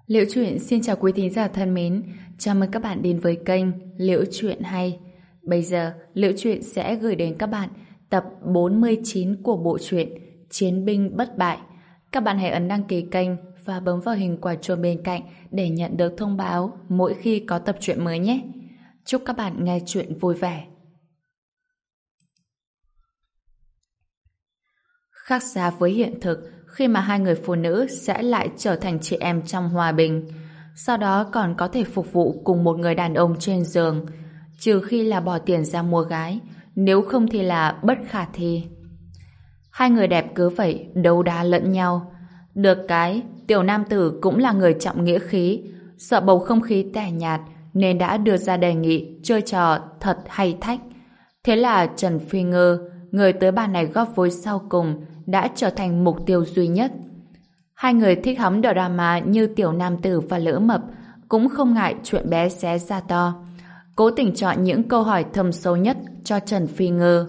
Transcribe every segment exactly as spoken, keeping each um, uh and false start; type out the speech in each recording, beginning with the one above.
Liễu Chuyện xin chào quý thính giả thân mến, chào mừng các bạn đến với kênh Liễu Chuyện Hay. Bây giờ, Liễu Chuyện sẽ gửi đến các bạn tập bốn mươi chín của bộ truyện Chiến binh bất bại. Các bạn hãy ấn đăng ký kênh và bấm vào hình quả chuông bên cạnh để nhận được thông báo mỗi khi có tập truyện mới nhé. Chúc các bạn nghe truyện vui vẻ. Khác xa với hiện thực, khi mà hai người phụ nữ sẽ lại trở thành chị em trong hòa bình, sau đó còn có thể phục vụ cùng một người đàn ông trên giường, trừ khi là bỏ tiền ra mua gái, nếu không thì là bất khả thi. Hai người đẹp cứ vậy đấu đá lẫn nhau. Được cái, tiểu nam tử cũng là người trọng nghĩa khí, sợ bầu không khí tẻ nhạt nên đã đưa ra đề nghị chơi trò thật hay thách. Thế là Trần Phi Ngư, người tới bàn này góp vốn sau cùng, đã trở thành mục tiêu duy nhất. Hai người thích hóng drama như tiểu nam tử và lỡ mập cũng không ngại chuyện bé xé ra to, cố tình chọn những câu hỏi thâm sâu nhất cho Trần Phi Ngư.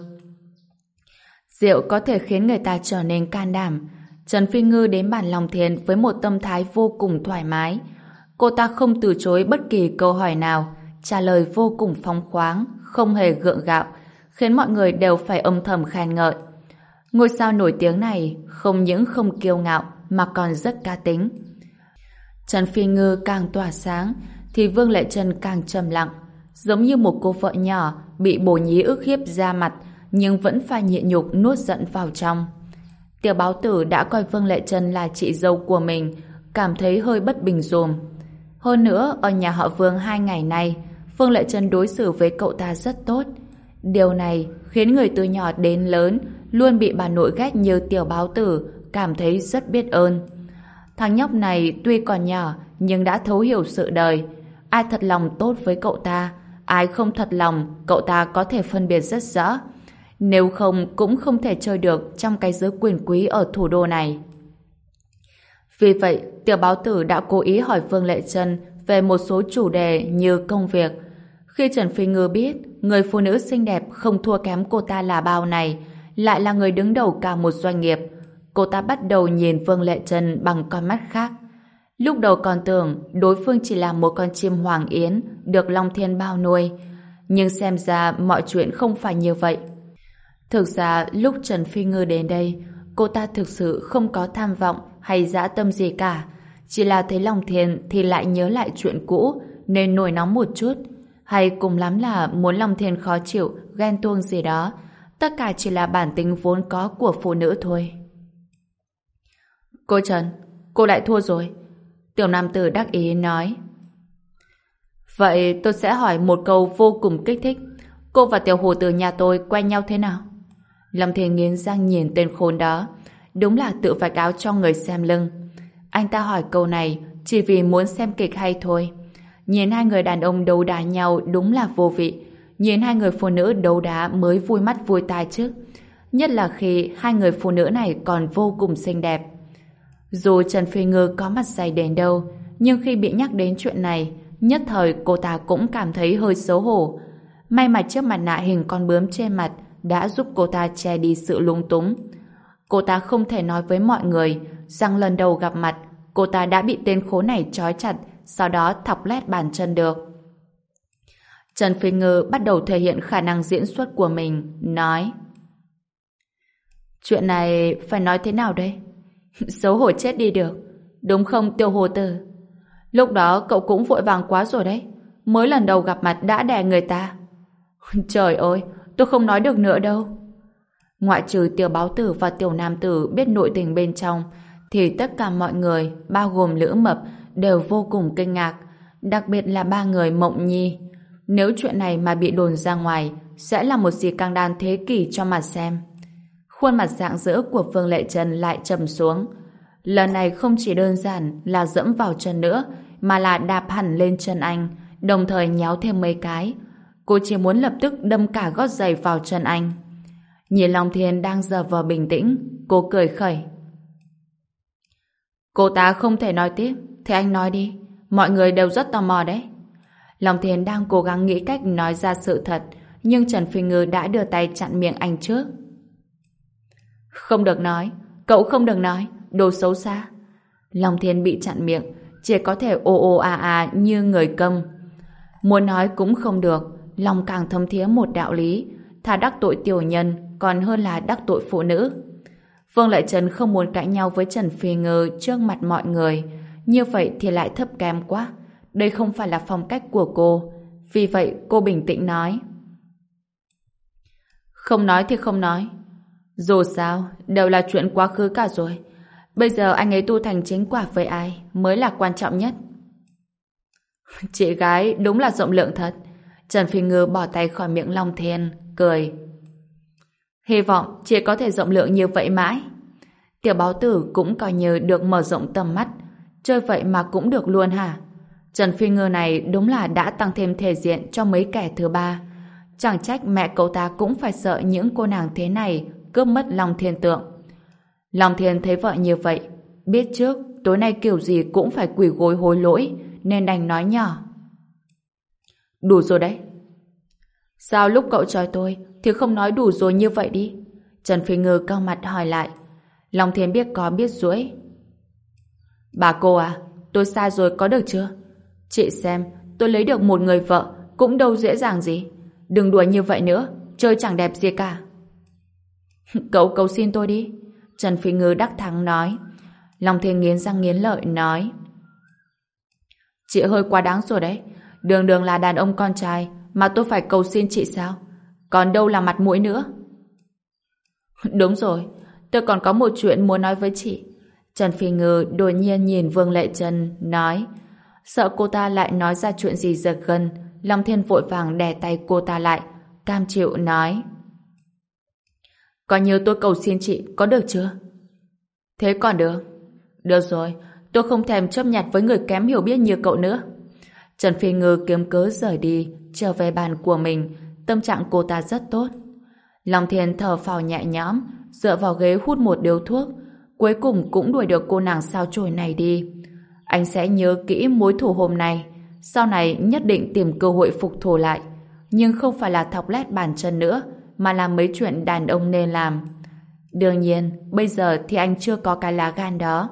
Rượu có thể khiến người ta trở nên can đảm. Trần Phi Ngư đến bàn Long Thiên với một tâm thái vô cùng thoải mái. Cô ta không từ chối bất kỳ câu hỏi nào, trả lời vô cùng phóng khoáng, không hề gượng gạo, khiến mọi người đều phải âm thầm khen ngợi. Ngôi sao nổi tiếng này không những không kiêu ngạo mà còn rất cá tính. Trần Phi Ngư càng tỏa sáng thì Vương Lệ Trân càng trầm lặng, giống như một cô vợ nhỏ bị bồ nhí ức hiếp ra mặt nhưng vẫn phải nhịn nhục nuốt giận vào trong. Tiểu báo tử đã coi Vương Lệ Trân là chị dâu của mình, cảm thấy hơi bất bình dùm. Hơn nữa, ở nhà họ Vương hai ngày nay, Vương Lệ Trân đối xử với cậu ta rất tốt. Điều này khiến người từ nhỏ đến lớn luôn bị bà nội ghét như tiểu báo tử cảm thấy rất biết ơn. Thằng nhóc này tuy còn nhỏ nhưng đã thấu hiểu sự đời. Ai thật lòng tốt với cậu ta, ai không thật lòng, cậu ta có thể phân biệt rất rõ. Nếu không cũng không thể chơi được trong cái giới quyền quý ở thủ đô này. Vì vậy, tiểu báo tử đã cố ý hỏi Vương Lệ Trân về một số chủ đề như công việc. Khi Trần Phi Ngư biết người phụ nữ xinh đẹp không thua kém cô ta là bao này, lại là người đứng đầu cả một doanh nghiệp, cô ta bắt đầu nhìn Vương Lệ Trân bằng con mắt khác. Lúc đầu còn tưởng đối phương chỉ là một con chim hoàng yến được Long Thiên bao nuôi, nhưng xem ra mọi chuyện không phải như vậy. Thực ra lúc Trần Phi Ngư đến đây, cô ta thực sự không có tham vọng hay dã tâm gì cả, chỉ là thấy Long Thiên thì lại nhớ lại chuyện cũ nên nổi nóng một chút, hay cùng lắm là muốn Long Thiên khó chịu, ghen tuông gì đó. Tất cả chỉ là bản tính vốn có của phụ nữ thôi. Cô Trần, cô lại thua rồi. Tiểu nam tử đắc ý nói. Vậy tôi sẽ hỏi một câu vô cùng kích thích. Cô và tiểu hồ tử nhà tôi quen nhau thế nào? Long Thiên nghiến răng nhìn tên khốn đó. Đúng là tự vạch áo cho người xem lưng. Anh ta hỏi câu này chỉ vì muốn xem kịch hay thôi. Nhìn hai người đàn ông đấu đá nhau đúng là vô vị. Nhìn hai người phụ nữ đấu đá mới vui mắt vui tai chứ. Nhất là khi hai người phụ nữ này còn vô cùng xinh đẹp. Dù Trần Phi Ngư có mặt dày đến đâu, nhưng khi bị nhắc đến chuyện này, nhất thời cô ta cũng cảm thấy hơi xấu hổ. May mà chiếc mặt nạ hình con bướm trên mặt đã giúp cô ta che đi sự lung túng. Cô ta không thể nói với mọi người rằng lần đầu gặp mặt, cô ta đã bị tên khốn này trói chặt, sau đó thọc lét bàn chân được. Trần Phi Ngư bắt đầu thể hiện khả năng diễn xuất của mình, nói: Chuyện này phải nói thế nào đây? Xấu hổ chết đi được, đúng không Tiêu Hồ Tử? Lúc đó cậu cũng vội vàng quá rồi đấy, mới lần đầu gặp mặt đã đè người ta. Trời ơi, tôi không nói được nữa đâu. Ngoại trừ Tiểu báo tử và Tiểu nam tử biết nội tình bên trong, thì tất cả mọi người, bao gồm Lữ Mập, đều vô cùng kinh ngạc, đặc biệt là ba người Mộng Nhi. Nếu chuyện này mà bị đồn ra ngoài, sẽ là một gì căng đan thế kỷ cho mà xem. Khuôn mặt rạng rỡ của Vương Lệ Trân lại trầm xuống. Lần này không chỉ đơn giản là dẫm vào chân nữa, mà là đạp hẳn lên chân anh, đồng thời nhéo thêm mấy cái. Cô chỉ muốn lập tức đâm cả gót giày vào chân anh. Nhìn Long Thiên đang giở vờ bình tĩnh, cô cười khẩy. Cô ta không thể nói tiếp, thì anh nói đi, mọi người đều rất tò mò đấy. Long Thiên đang cố gắng nghĩ cách nói ra sự thật, nhưng Trần Phi Ngư đã đưa tay chặn miệng anh trước. Không được nói, cậu không được nói, đồ xấu xa. Long Thiên bị chặn miệng, chỉ có thể ô ô a a như người câm. Muốn nói cũng không được, lòng càng thấm thía một đạo lý, thà đắc tội tiểu nhân còn hơn là đắc tội phụ nữ. Vương Lệ Trần không muốn cãi nhau với Trần Phi Ngư trước mặt mọi người, như vậy thì lại thấp kém quá. Đây không phải là phong cách của cô. Vì vậy cô bình tĩnh nói: không nói thì không nói. Dù sao, đều là chuyện quá khứ cả rồi. Bây giờ anh ấy tu thành chính quả với ai mới là quan trọng nhất. Chị gái đúng là rộng lượng thật. Trần Phi Ngư bỏ tay khỏi miệng Long Thiên, cười. Hy vọng chị có thể rộng lượng như vậy mãi. Tiểu báo tử cũng coi như được mở rộng tầm mắt. Chơi vậy mà cũng được luôn hả? Trần Phi Ngư này đúng là đã tăng thêm thể diện cho mấy kẻ thứ ba. Chẳng trách mẹ cậu ta cũng phải sợ những cô nàng thế này cướp mất Long Thiên tượng. Long Thiên thấy vợ như vậy, biết trước tối nay kiểu gì cũng phải quỳ gối hối lỗi, nên đành nói nhỏ: đủ rồi đấy. Sao lúc cậu choi tôi thì không nói đủ rồi như vậy đi? Trần Phi Ngư cau mặt hỏi lại. Long Thiên biết có biết dỗi. Bà cô à, tôi sai rồi có được chưa? Chị xem, tôi lấy được một người vợ cũng đâu dễ dàng gì. Đừng đùa như vậy nữa, chơi chẳng đẹp gì cả. Cậu cầu xin tôi đi. Trần Phi Ngư đắc thắng nói. Long Thiên nghiến răng nghiến lợi nói: chị hơi quá đáng rồi đấy. Đường đường là đàn ông con trai mà tôi phải cầu xin chị sao? Còn đâu là mặt mũi nữa. Đúng rồi, tôi còn có một chuyện muốn nói với chị. Trần Phi Ngư đột nhiên nhìn Vương Lệ Trân nói. Sợ cô ta lại nói ra chuyện gì giật gân, Long Thiên vội vàng đè tay cô ta lại, cam chịu nói: coi như tôi cầu xin chị có được chưa? Thế còn được. Được rồi, tôi không thèm chấp nhặt với người kém hiểu biết như cậu nữa. Trần Phi Ngư kiếm cớ rời đi, trở về bàn của mình. Tâm trạng cô ta rất tốt. Long Thiên thở phào nhẹ nhõm, dựa vào ghế hút một điếu thuốc, cuối cùng cũng đuổi được cô nàng sao chổi này đi. Anh sẽ nhớ kỹ mối thù hôm nay, sau này nhất định tìm cơ hội phục thù lại, nhưng không phải là thọc lét bàn chân nữa, mà là mấy chuyện đàn ông nên làm. Đương nhiên, bây giờ thì anh chưa có cái lá gan đó.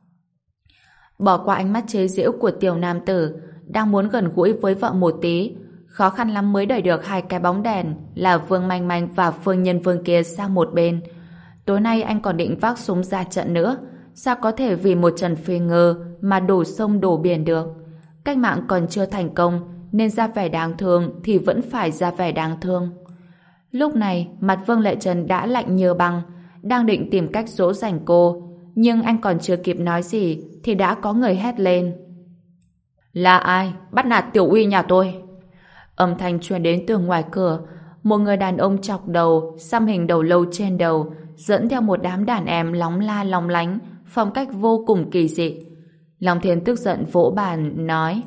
Bỏ qua ánh mắt chế giễu của tiểu nam tử, đang muốn gần gũi với vợ một tí, khó khăn lắm mới đẩy được hai cái bóng đèn là Vương Manh Manh và Phương Nhân Vương kia sang một bên. Tối nay anh còn định vác súng ra trận nữa, sao có thể vì một Trần Phi Ngư mà đổ sông đổ biển được? Cách mạng còn chưa thành công, nên ra vẻ đáng thương thì vẫn phải ra vẻ đáng thương. Lúc này, mặt Vương Lệ Trần đã lạnh như băng, đang định tìm cách dỗ dành cô, nhưng anh còn chưa kịp nói gì thì đã có người hét lên: là ai bắt nạt tiểu uy nhà tôi? Âm thanh truyền đến từ ngoài cửa. Một người đàn ông chọc đầu, xăm hình đầu lâu trên đầu, dẫn theo một đám đàn em lóng la lóng lánh, phong cách vô cùng kỳ dị. Long Thiên tức giận vỗ bàn nói: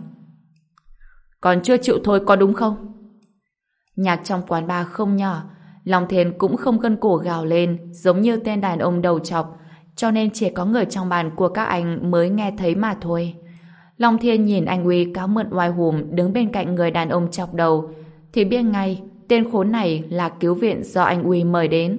còn chưa chịu thôi có đúng không? Nhạc trong quán bar không nhỏ, Long Thiên cũng không gân cổ gào lên giống như tên đàn ông đầu chọc, cho nên chỉ có người trong bàn của các anh mới nghe thấy mà thôi. Long Thiên nhìn anh Uy cáo mượn oai hùm đứng bên cạnh người đàn ông chọc đầu thì biết ngay tên khốn này là cứu viện do anh Uy mời đến.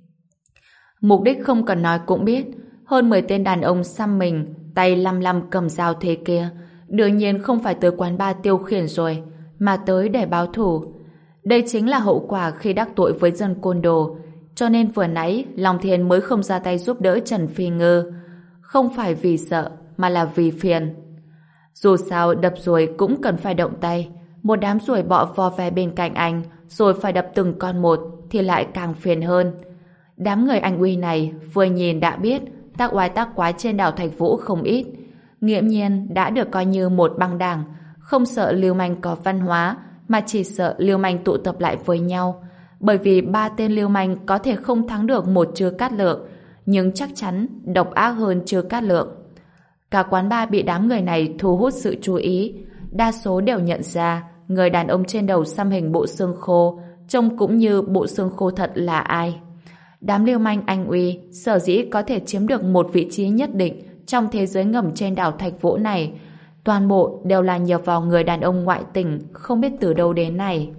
Mục đích không cần nói cũng biết, hơn mười tên đàn ông xăm mình, tay lăm lăm cầm dao thế kia, đương nhiên không phải tới quán bar tiêu khiển rồi, mà tới để báo thù. Đây chính là hậu quả khi đắc tội với dân côn đồ, cho nên vừa nãy Long Thiên mới không ra tay giúp đỡ Trần Phi Ngư. Không phải vì sợ, mà là vì phiền. Dù sao đập ruồi cũng cần phải động tay, một đám ruồi bọ vò ve bên cạnh anh, rồi phải đập từng con một thì lại càng phiền hơn. Đám người anh Uy này vừa nhìn đã biết tác oai tác quái trên đảo Thạch Vũ không ít, nghiễm nhiên đã được coi như một băng đảng, không sợ lưu manh có văn hóa, mà chỉ sợ lưu manh tụ tập lại với nhau. Bởi vì ba tên lưu manh có thể không thắng được một Trư Cát Lượng, nhưng chắc chắn độc ác hơn Trư Cát Lượng. Cả quán bar bị đám người này thu hút sự chú ý, đa số đều nhận ra người đàn ông trên đầu xăm hình bộ xương khô, trông cũng như bộ xương khô thật là ai. Đám lưu manh anh Uy sở dĩ có thể chiếm được một vị trí nhất định trong thế giới ngầm trên đảo Thạch Vũ này, toàn bộ đều là nhờ vào người đàn ông ngoại tình không biết từ đâu đến này.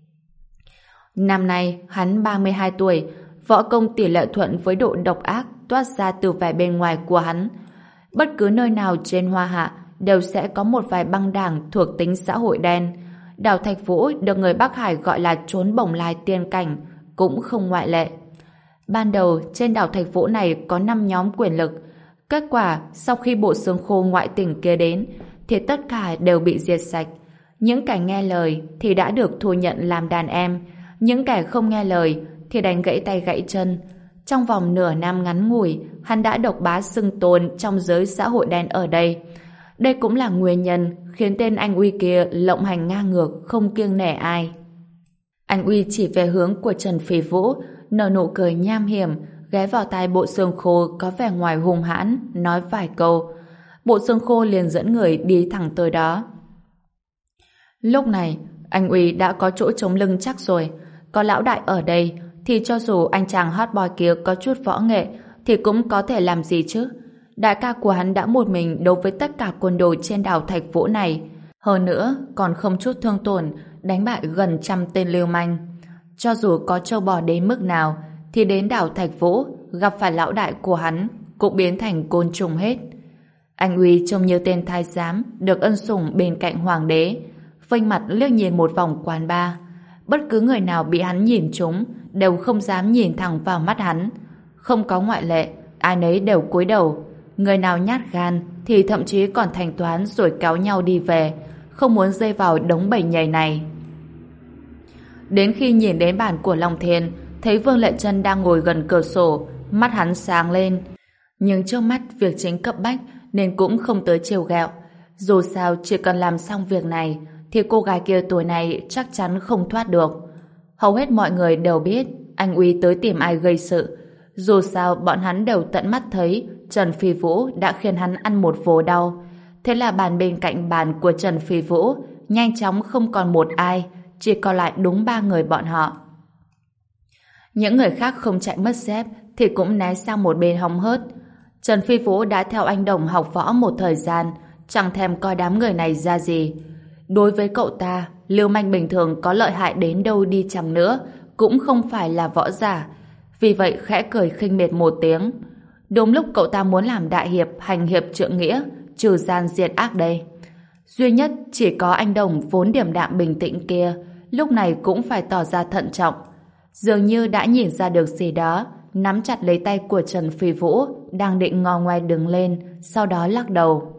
Năm nay hắn ba mươi hai tuổi, võ công tỷ lệ thuận với độ độc ác toát ra từ vẻ bên ngoài của hắn. Bất cứ nơi nào trên Hoa Hạ đều sẽ có một vài băng đảng thuộc tính xã hội đen. Đảo Thạch Vũ được người Bắc Hải gọi là trốn bồng lai tiên cảnh, cũng không ngoại lệ. Ban đầu trên đảo Thạch Vũ này có năm nhóm quyền lực. Kết quả sau khi bộ xương khô ngoại tỉnh kia đến thì tất cả đều bị diệt sạch. Những kẻ nghe lời thì đã được thu nhận làm đàn em, những kẻ không nghe lời thì đánh gãy tay gãy chân. Trong vòng nửa năm ngắn ngủi, hắn đã độc bá xưng tôn trong giới xã hội đen ở đây. Đây cũng là nguyên nhân khiến tên anh Uy kia lộng hành ngang ngược, không kiêng nể ai. Anh Uy chỉ về hướng của Trần Phi Vũ, nở nụ cười nham hiểm, ghé vào tai bộ xương khô có vẻ ngoài hung hãn, nói vài câu. Bộ xương khô liền dẫn người đi thẳng tới đó. Lúc này, anh Uy đã có chỗ chống lưng chắc rồi. Có lão đại ở đây, thì cho dù anh chàng hot boy kia có chút võ nghệ, thì cũng có thể làm gì chứ. Đại ca của hắn đã một mình đấu với tất cả quân đội trên đảo Thạch Vũ này. Hơn nữa, còn không chút thương tổn, đánh bại gần trăm tên lưu manh. Cho dù có trâu bò đến mức nào, thì đến đảo Thạch Vũ, gặp phải lão đại của hắn, cũng biến thành côn trùng hết. Anh Uy trông như tên thái giám, được ân sủng bên cạnh hoàng đế. Vênh mặt liếc nhìn một vòng quán bar. Bất cứ người nào bị hắn nhìn trúng, đều không dám nhìn thẳng vào mắt hắn. Không có ngoại lệ, ai nấy đều cúi đầu. Người nào nhát gan thì thậm chí còn thanh toán rồi kéo nhau đi về, không muốn rơi vào đống bầy nhầy này. Đến khi nhìn đến bàn của Long Thiên, thấy Vương Lệ Trân đang ngồi gần cửa sổ, mắt hắn sáng lên. Nhưng trước mắt việc chính cấp bách nên cũng không tới trêu ghẹo. Dù sao chỉ cần làm xong việc này thì cô gái kia tuổi này chắc chắn không thoát được. Hầu hết mọi người đều biết anh Uy tới tìm ai gây sự. Dù sao bọn hắn đều tận mắt thấy Trần Phi Vũ đã khiến hắn ăn một vố đau. Thế là bàn bên cạnh bàn của Trần Phi Vũ nhanh chóng không còn một ai, chỉ còn lại đúng ba người bọn họ. Những người khác không chạy mất dép thì cũng né sang một bên hóng hớt. Trần Phi Vũ đã theo anh Đồng học võ một thời gian, chẳng thèm coi đám người này ra gì. Đối với cậu ta, lưu manh bình thường có lợi hại đến đâu đi chăng nữa cũng không phải là võ giả. Vì vậy khẽ cười khinh miệt một tiếng. Đúng lúc cậu ta muốn làm đại hiệp hành hiệp trượng nghĩa, trừ gian diệt ác đây. Duy nhất chỉ có anh Đồng vốn điềm đạm bình tĩnh kia, lúc này cũng phải tỏ ra thận trọng. Dường như đã nhìn ra được gì đó, nắm chặt lấy tay của Trần Phi Vũ, đang định ngò ngoe đứng lên, sau đó lắc đầu.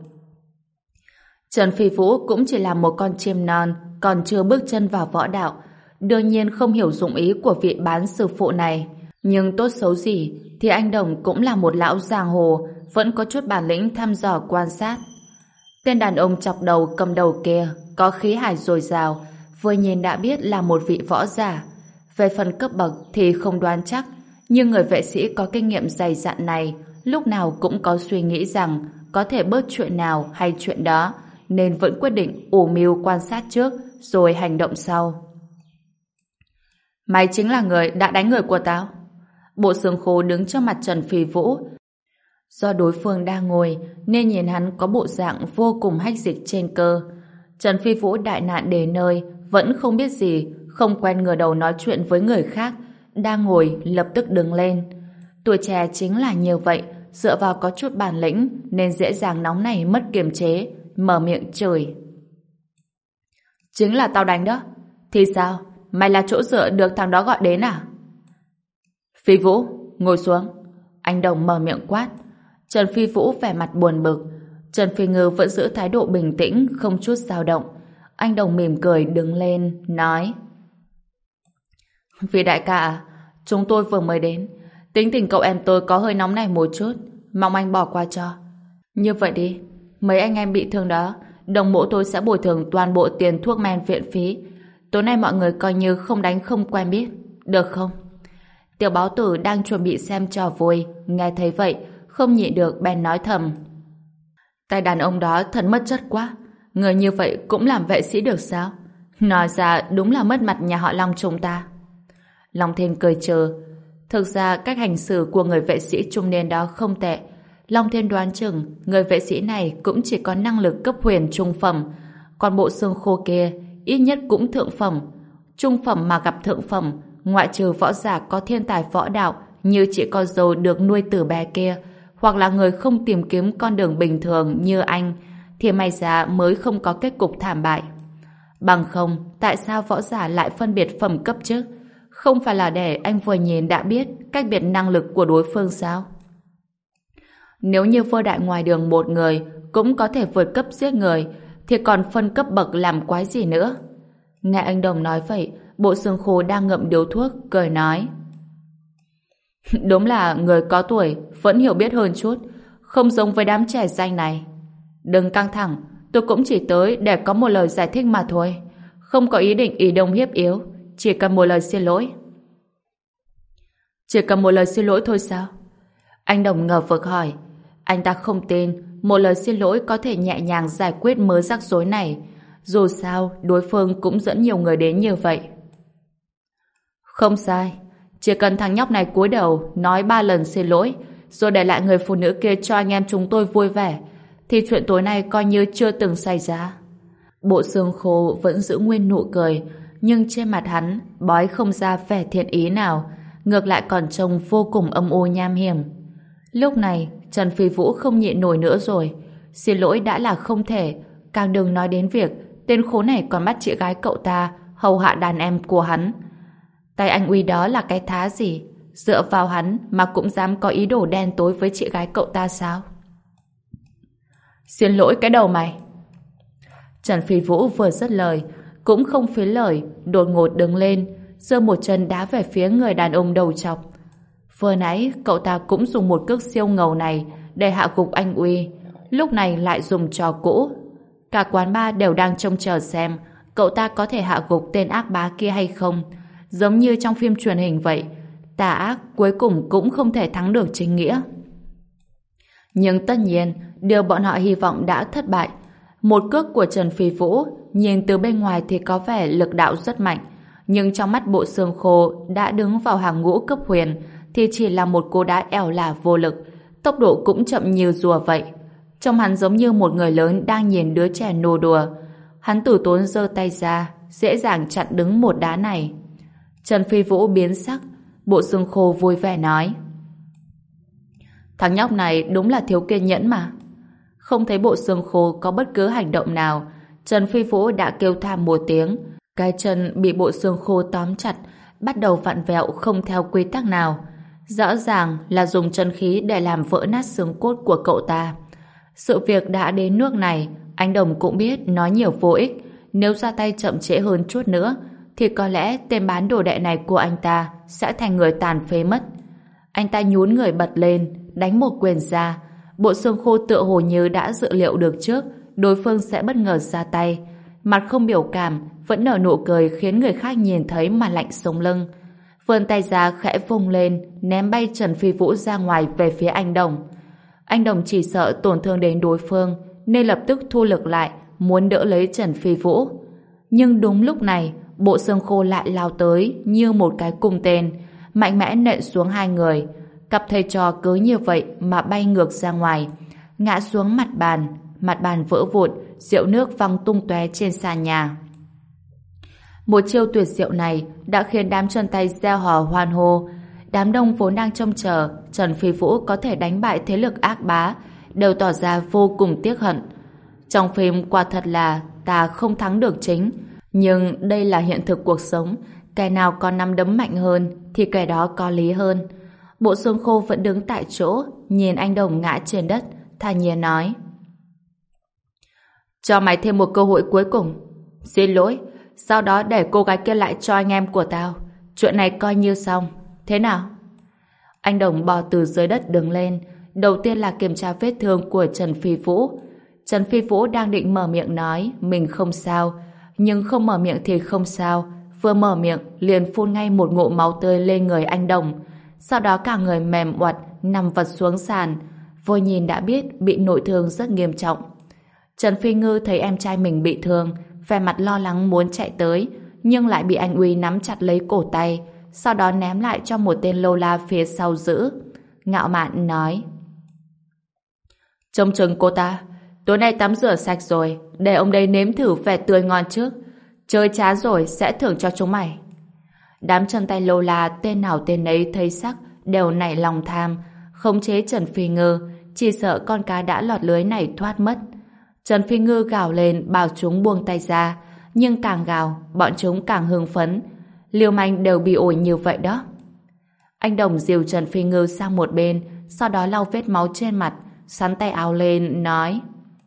Trần Phi Vũ cũng chỉ là một con chim non, còn chưa bước chân vào võ đạo, đương nhiên không hiểu dụng ý của vị bán sư phụ này. Nhưng tốt xấu gì thì anh Đồng cũng là một lão giang hồ, vẫn có chút bản lĩnh thăm dò quan sát. Tên đàn ông chọc đầu cầm đầu kia có khí hải dồi dào, vừa nhìn đã biết là một vị võ giả. Về phần cấp bậc thì không đoán chắc, nhưng người vệ sĩ có kinh nghiệm dày dặn này lúc nào cũng có suy nghĩ rằng có thể bớt chuyện nào hay chuyện đó, nên vẫn quyết định ủ mưu quan sát trước rồi hành động sau. Mày chính là người đã đánh người của tao. Bộ xương khô đứng trước mặt Trần Phi Vũ. Do đối phương đang ngồi nên nhìn hắn có bộ dạng vô cùng hách dịch trên cơ. Trần Phi Vũ đại nạn đến nơi vẫn không biết gì, không quen ngửa đầu nói chuyện với người khác, đang ngồi lập tức đứng lên. Tuổi trẻ chính là như vậy, dựa vào có chút bản lĩnh nên dễ dàng nóng nảy mất kiềm chế, mở miệng chửi. Chính là tao đánh đó. Thì sao? Mày là chỗ dựa được thằng đó gọi đến à? Phi Vũ, ngồi xuống. Anh Đồng mở miệng quát. Trần Phi Vũ vẻ mặt buồn bực. Trần Phi Ngư vẫn giữ thái độ bình tĩnh, không chút dao động. Anh Đồng mỉm cười đứng lên, nói: Vì đại ca, chúng tôi vừa mới đến. Tính tình cậu em tôi có hơi nóng này một chút, mong anh bỏ qua cho. Như vậy đi, mấy anh em bị thương đó, đồng mộ tôi sẽ bồi thường toàn bộ tiền thuốc men viện phí. Tối nay mọi người coi như không đánh không quen biết, được không? Tiểu báo tử đang chuẩn bị xem trò vui, nghe thấy vậy, không nhịn được bèn nói thầm: Tay đàn ông đó thật mất chất quá. Người như vậy cũng làm vệ sĩ được sao? Nói ra đúng là mất mặt nhà họ Long chúng ta. Long Thiên cười trừ. Thực ra cách hành xử của người vệ sĩ trung niên đó không tệ. Long Thiên đoán chừng người vệ sĩ này cũng chỉ có năng lực cấp huyền trung phẩm, còn bộ xương khô kia ít nhất cũng thượng phẩm. Trung phẩm mà gặp thượng phẩm, ngoại trừ võ giả có thiên tài võ đạo như chị con dâu được nuôi từ bé kia, hoặc là người không tìm kiếm con đường bình thường như anh, thì may ra mới không có kết cục thảm bại. Bằng không, tại sao võ giả lại phân biệt phẩm cấp chứ? Không phải là để anh vừa nhìn đã biết cách biệt năng lực của đối phương sao? Nếu như vơ đại ngoài đường một người cũng có thể vượt cấp giết người, thì còn phân cấp bậc làm quái gì nữa? Nghe anh Đồng nói vậy, Bộ Xương Khô đang ngậm điếu thuốc, cười nói. Đúng là người có tuổi vẫn hiểu biết hơn chút, không giống với đám trẻ danh này. Đừng căng thẳng, tôi cũng chỉ tới để có một lời giải thích mà thôi. Không có ý định ỷ đông hiếp yếu, chỉ cần một lời xin lỗi. Chỉ cần một lời xin lỗi thôi sao? Anh Đồng ngờ vực hỏi. Anh ta không tin một lời xin lỗi có thể nhẹ nhàng giải quyết mớ rắc rối này. Dù sao, đối phương cũng dẫn nhiều người đến như vậy. Không sai. Chỉ cần thằng nhóc này cúi đầu nói ba lần xin lỗi, rồi để lại người phụ nữ kia cho anh em chúng tôi vui vẻ, thì chuyện tối nay coi như chưa từng xảy ra. Bộ Xương Khô vẫn giữ nguyên nụ cười, nhưng trên mặt hắn bói không ra vẻ thiện ý nào, ngược lại còn trông vô cùng âm u nham hiểm. Lúc này, Trần Phi Vũ không nhịn nổi nữa rồi. Xin lỗi đã là không thể, càng đừng nói đến việc tên khốn này còn bắt chị gái cậu ta hầu hạ đàn em của hắn. Tay anh Uy đó là cái thá gì? Dựa vào hắn mà cũng dám có ý đồ đen tối với chị gái cậu ta sao? Xin lỗi cái đầu mày! Trần Phi Vũ vừa dứt lời, cũng không phí lời, đột ngột đứng lên, giơ một chân đá về phía người đàn ông đầu trọc. Vừa nãy cậu ta cũng dùng một cước siêu ngầu này để hạ gục anh Uy, lúc này lại dùng trò cũ. Cả quán bar đều đang trông chờ xem cậu ta có thể hạ gục tên ác bá kia hay không. Giống như trong phim truyền hình vậy, tà ác cuối cùng cũng không thể thắng được chính nghĩa. Nhưng tất nhiên, điều bọn họ hy vọng đã thất bại. Một cước của Trần Phi Vũ nhìn từ bên ngoài thì có vẻ lực đạo rất mạnh, nhưng trong mắt Bộ Xương Khô đã đứng vào hàng ngũ cấp huyền thì chỉ là một cú đá ẻo lả vô lực, tốc độ cũng chậm như rùa vậy. Trông hắn giống như một người lớn đang nhìn đứa trẻ nô đùa. Hắn tử tốn giơ tay ra, dễ dàng chặn đứng một đá này. Trần Phi Vũ biến sắc, Bộ Xương Khô vui vẻ nói. Thằng nhóc này đúng là thiếu kiên nhẫn mà. Không thấy Bộ Xương Khô có bất cứ hành động nào, Trần Phi Vũ đã kêu thảm một tiếng. Cái chân bị Bộ Xương Khô tóm chặt, bắt đầu vặn vẹo không theo quy tắc nào. Rõ ràng là dùng chân khí để làm vỡ nát xương cốt của cậu ta. Sự việc đã đến nước này, anh Đồng cũng biết nói nhiều vô ích. Nếu ra tay chậm trễ hơn chút nữa, thì có lẽ tên bán đồ đệ này của anh ta sẽ thành người tàn phế mất. Anh ta nhún người bật lên, đánh một quyền ra. Bộ Xương Khô tựa hồ như đã dự liệu được trước đối phương sẽ bất ngờ ra tay. Mặt không biểu cảm, vẫn nở nụ cười khiến người khác nhìn thấy mà lạnh sống lưng. Vươn tay ra khẽ vung lên, ném bay Trần Phi Vũ ra ngoài về phía anh Đồng. Anh Đồng chỉ sợ tổn thương đến đối phương, nên lập tức thu lực lại, muốn đỡ lấy Trần Phi Vũ. Nhưng đúng lúc này, Bộ Xương Khô lại lao tới như một cái cung tên, mạnh mẽ nện xuống hai người. Cặp thầy trò cứ như vậy mà bay ngược ra ngoài, ngã xuống mặt bàn, mặt bàn vỡ vụn, rượu nước văng tung tóe trên sàn nhà. Một chiêu tuyệt diệu này đã khiến đám chân tay reo hò hoan hô. Đám đông vốn đang trông chờ Trần Phi Vũ có thể đánh bại thế lực ác bá đều tỏ ra vô cùng tiếc hận. Trong phim quả thật là ta không thắng được chính, nhưng đây là hiện thực cuộc sống. Kẻ nào có nắm đấm mạnh hơn thì kẻ đó có lý hơn. Bộ Xương Khô vẫn đứng tại chỗ, nhìn anh Đồng ngã trên đất, thản nhiên nói: cho mày thêm một cơ hội cuối cùng. Xin lỗi, sau đó để cô gái kia lại cho anh em của tao. Chuyện này coi như xong. Thế nào? Anh Đồng bò từ dưới đất đứng lên. Đầu tiên là kiểm tra vết thương của Trần Phi Vũ. Trần Phi Vũ đang định mở miệng nói mình không sao, nhưng không mở miệng thì không sao. Vừa mở miệng liền phun ngay một ngụm máu tươi lên người anh Đồng. Sau đó cả người mềm oặt nằm vật xuống sàn. Vừa nhìn đã biết bị nội thương rất nghiêm trọng. Trần Phi Ngư thấy em trai mình bị thương, vẻ mặt lo lắng muốn chạy tới, nhưng lại bị anh Uy nắm chặt lấy cổ tay, sau đó ném lại cho một tên lâu la phía sau giữ. Ngạo mạn nói: trông chừng cô ta, tối nay tắm rửa sạch rồi, để ông đây nếm thử vẻ tươi ngon trước. Chơi chán rồi sẽ thưởng cho chúng mày. Đám chân tay lâu la tên nào tên ấy thấy sắc đều nảy lòng tham, khống chế Trần Phi Ngư, chỉ sợ con cá đã lọt lưới này thoát mất. Trần Phi Ngư gào lên bảo chúng buông tay ra, nhưng càng gào, bọn chúng càng hưng phấn. Liêu manh đều bị ổi như vậy đó. Anh Đồng dìu Trần Phi Ngư sang một bên, sau đó lau vết máu trên mặt, sắn tay áo lên, nói: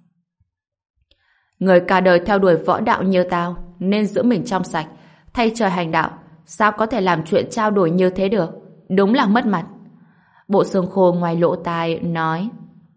người cả đời theo đuổi võ đạo như tao, nên giữ mình trong sạch, thay trời hành đạo, sao có thể làm chuyện trao đổi như thế được? Đúng là mất mặt. Bộ xương khô ngoài lỗ tai nói: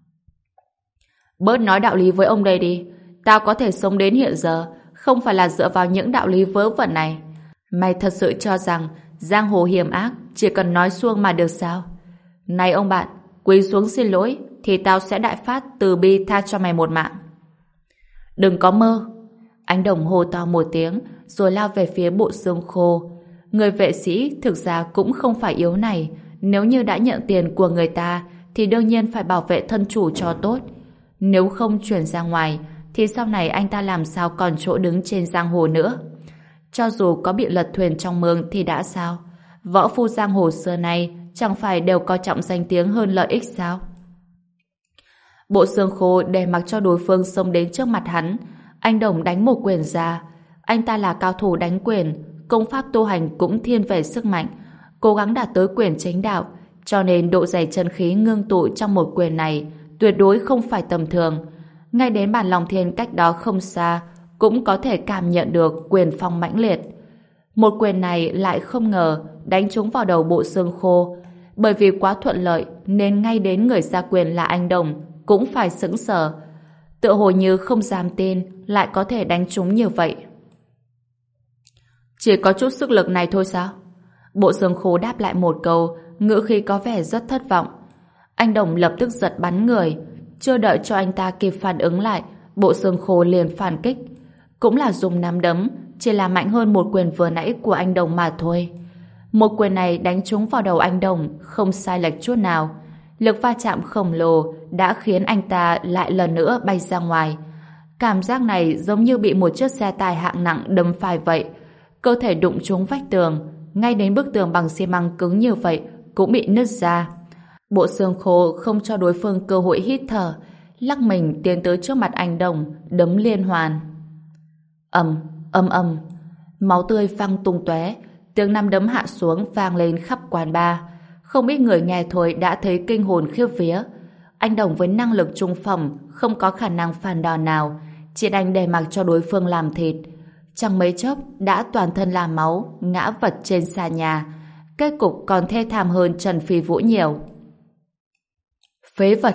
bớt nói đạo lý với ông đây đi. Tao có thể sống đến hiện giờ không phải là dựa vào những đạo lý vớ vẩn này. Mày thật sự cho rằng giang hồ hiểm ác chỉ cần nói suông mà được sao? Này ông bạn, quỳ xuống xin lỗi thì tao sẽ đại phát từ bi tha cho mày một mạng. Đừng có mơ. Anh Đồng hô to một tiếng rồi lao về phía bộ xương khô. Người vệ sĩ thực ra cũng không phải yếu này. Nếu như đã nhận tiền của người ta thì đương nhiên phải bảo vệ thân chủ cho tốt. Nếu không chuyển ra ngoài thì sau này anh ta làm sao còn chỗ đứng trên giang hồ nữa. Cho dù có bị lật thuyền trong mương thì đã sao? Võ phu giang hồ xưa nay chẳng phải đều coi trọng danh tiếng hơn lợi ích sao? Bộ xương khô để mặc cho đối phương xông đến trước mặt hắn. Anh Đồng đánh một quyền ra. Anh ta là cao thủ đánh quyền, công pháp tu hành cũng thiên về sức mạnh, cố gắng đạt tới quyền chánh đạo, cho nên độ dày chân khí ngưng tụ trong một quyền này tuyệt đối không phải tầm thường. Ngay đến bản lòng thiên cách đó không xa cũng có thể cảm nhận được quyền phong mãnh liệt. Một quyền này lại không ngờ đánh trúng vào đầu bộ xương khô. Bởi vì quá thuận lợi nên ngay đến người ra quyền là anh Đồng cũng phải sững sờ. Tựa hồ như không dám tin lại có thể đánh trúng như vậy. Chỉ có chút sức lực này thôi sao? Bộ xương khô đáp lại một câu, ngữ khí có vẻ rất thất vọng. Anh Đồng lập tức giật bắn người. Chưa đợi cho anh ta kịp phản ứng lại, bộ xương khô liền phản kích. Cũng là dùng nắm đấm, chỉ là mạnh hơn một quyền vừa nãy của anh Đồng mà thôi. Một quyền này đánh trúng vào đầu anh Đồng không sai lệch chút nào. Lực va chạm khổng lồ đã khiến anh ta lại lần nữa bay ra ngoài. Cảm giác này giống như bị một chiếc xe tải hạng nặng đâm phải vậy. Cơ thể đụng trúng vách tường, ngay đến bức tường bằng xi măng cứng như vậy cũng bị nứt ra. Bộ xương khô không cho đối phương cơ hội hít thở, lắc mình tiến tới trước mặt anh Đồng, đấm liên hoàn. Ầm, ầm ầm, máu tươi văng tung tóe, tiếng nắm đấm hạ xuống vang lên khắp quán bar. Không ít người nghe thôi đã thấy kinh hồn khiếp vía. Anh Đồng với năng lực trung phẩm không có khả năng phản đòn nào, chỉ đành để mặc cho đối phương làm thịt. Chẳng mấy chốc đã toàn thân là máu, ngã vật trên xà nhà. Kết cục còn thê thảm hơn Trần Phi Vũ nhiều. Phế vật!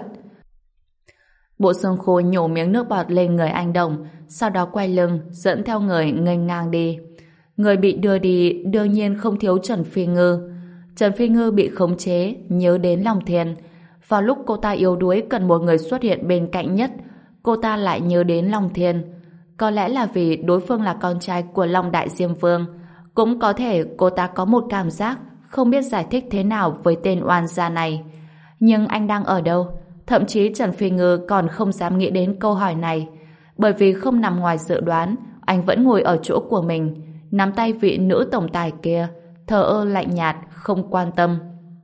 Bộ xương khô nhổ miếng nước bọt lên người anh Đồng, sau đó quay lưng dẫn theo người nghênh ngang đi. Người bị đưa đi đương nhiên không thiếu Trần Phi Ngư. Trần Phi Ngư bị khống chế, nhớ đến Long Thiên. Vào lúc cô ta yếu đuối cần một người xuất hiện bên cạnh nhất, cô ta lại nhớ đến Long Thiên. Có lẽ là vì đối phương là con trai của Long Đại Diêm Vương. Cũng có thể cô ta có một cảm giác không biết giải thích thế nào với tên oan gia này. Nhưng anh đang ở đâu? Thậm chí Trần Phi Ngư còn không dám nghĩ đến câu hỏi này. Bởi vì không nằm ngoài dự đoán, anh vẫn ngồi ở chỗ của mình, nắm tay vị nữ tổng tài kia, thờ ơ lạnh nhạt, không quan tâm.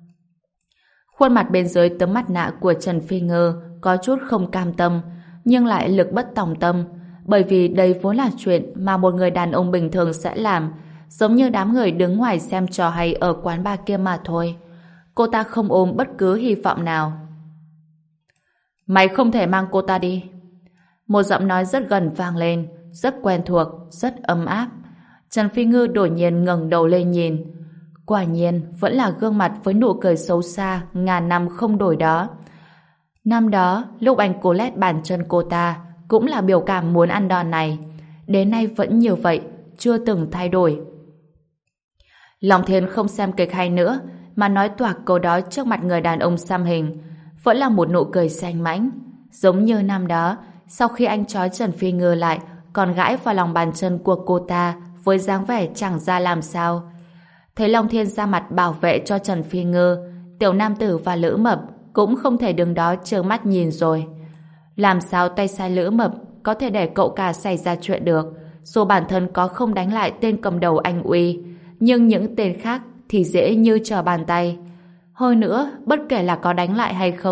Khuôn mặt bên dưới tấm mặt nạ của Trần Phi Ngư có chút không cam tâm, nhưng lại lực bất tòng tâm, bởi vì đây vốn là chuyện mà một người đàn ông bình thường sẽ làm, giống như đám người đứng ngoài xem trò hay ở quán bar kia mà thôi. Cô ta không ôm bất cứ hy vọng nào. Mày không thể mang cô ta đi. Một giọng nói rất gần vang lên, rất quen thuộc, rất ấm áp. Trần Phi Ngư đột nhiên ngẩng đầu lên nhìn. Quả nhiên vẫn là gương mặt với nụ cười xấu xa ngàn năm không đổi đó. Năm đó, lúc anh cố lét bàn chân cô ta, cũng là biểu cảm muốn ăn đòn này. Đến nay vẫn như vậy, chưa từng thay đổi. Long Thiên không xem kịch hay nữa, mà nói toạc câu đó trước mặt người đàn ông xăm hình. Vẫn là một nụ cười xanh mãnh. Giống như năm đó, sau khi anh trói Trần Phi Ngư lại, còn gãi vào lòng bàn chân của cô ta với dáng vẻ chẳng ra làm sao. Thấy Long Thiên ra mặt bảo vệ cho Trần Phi Ngư, tiểu nam tử và Lữ Mập cũng không thể đứng đó trơ mắt nhìn rồi. Làm sao tay sai Lữ Mập có thể để cậu cả xảy ra chuyện được, dù bản thân có không đánh lại tên cầm đầu anh Uy, nhưng những tên khác thì dễ như trở bàn tay. Hơn nữa, bất kể là có đánh lại hay không,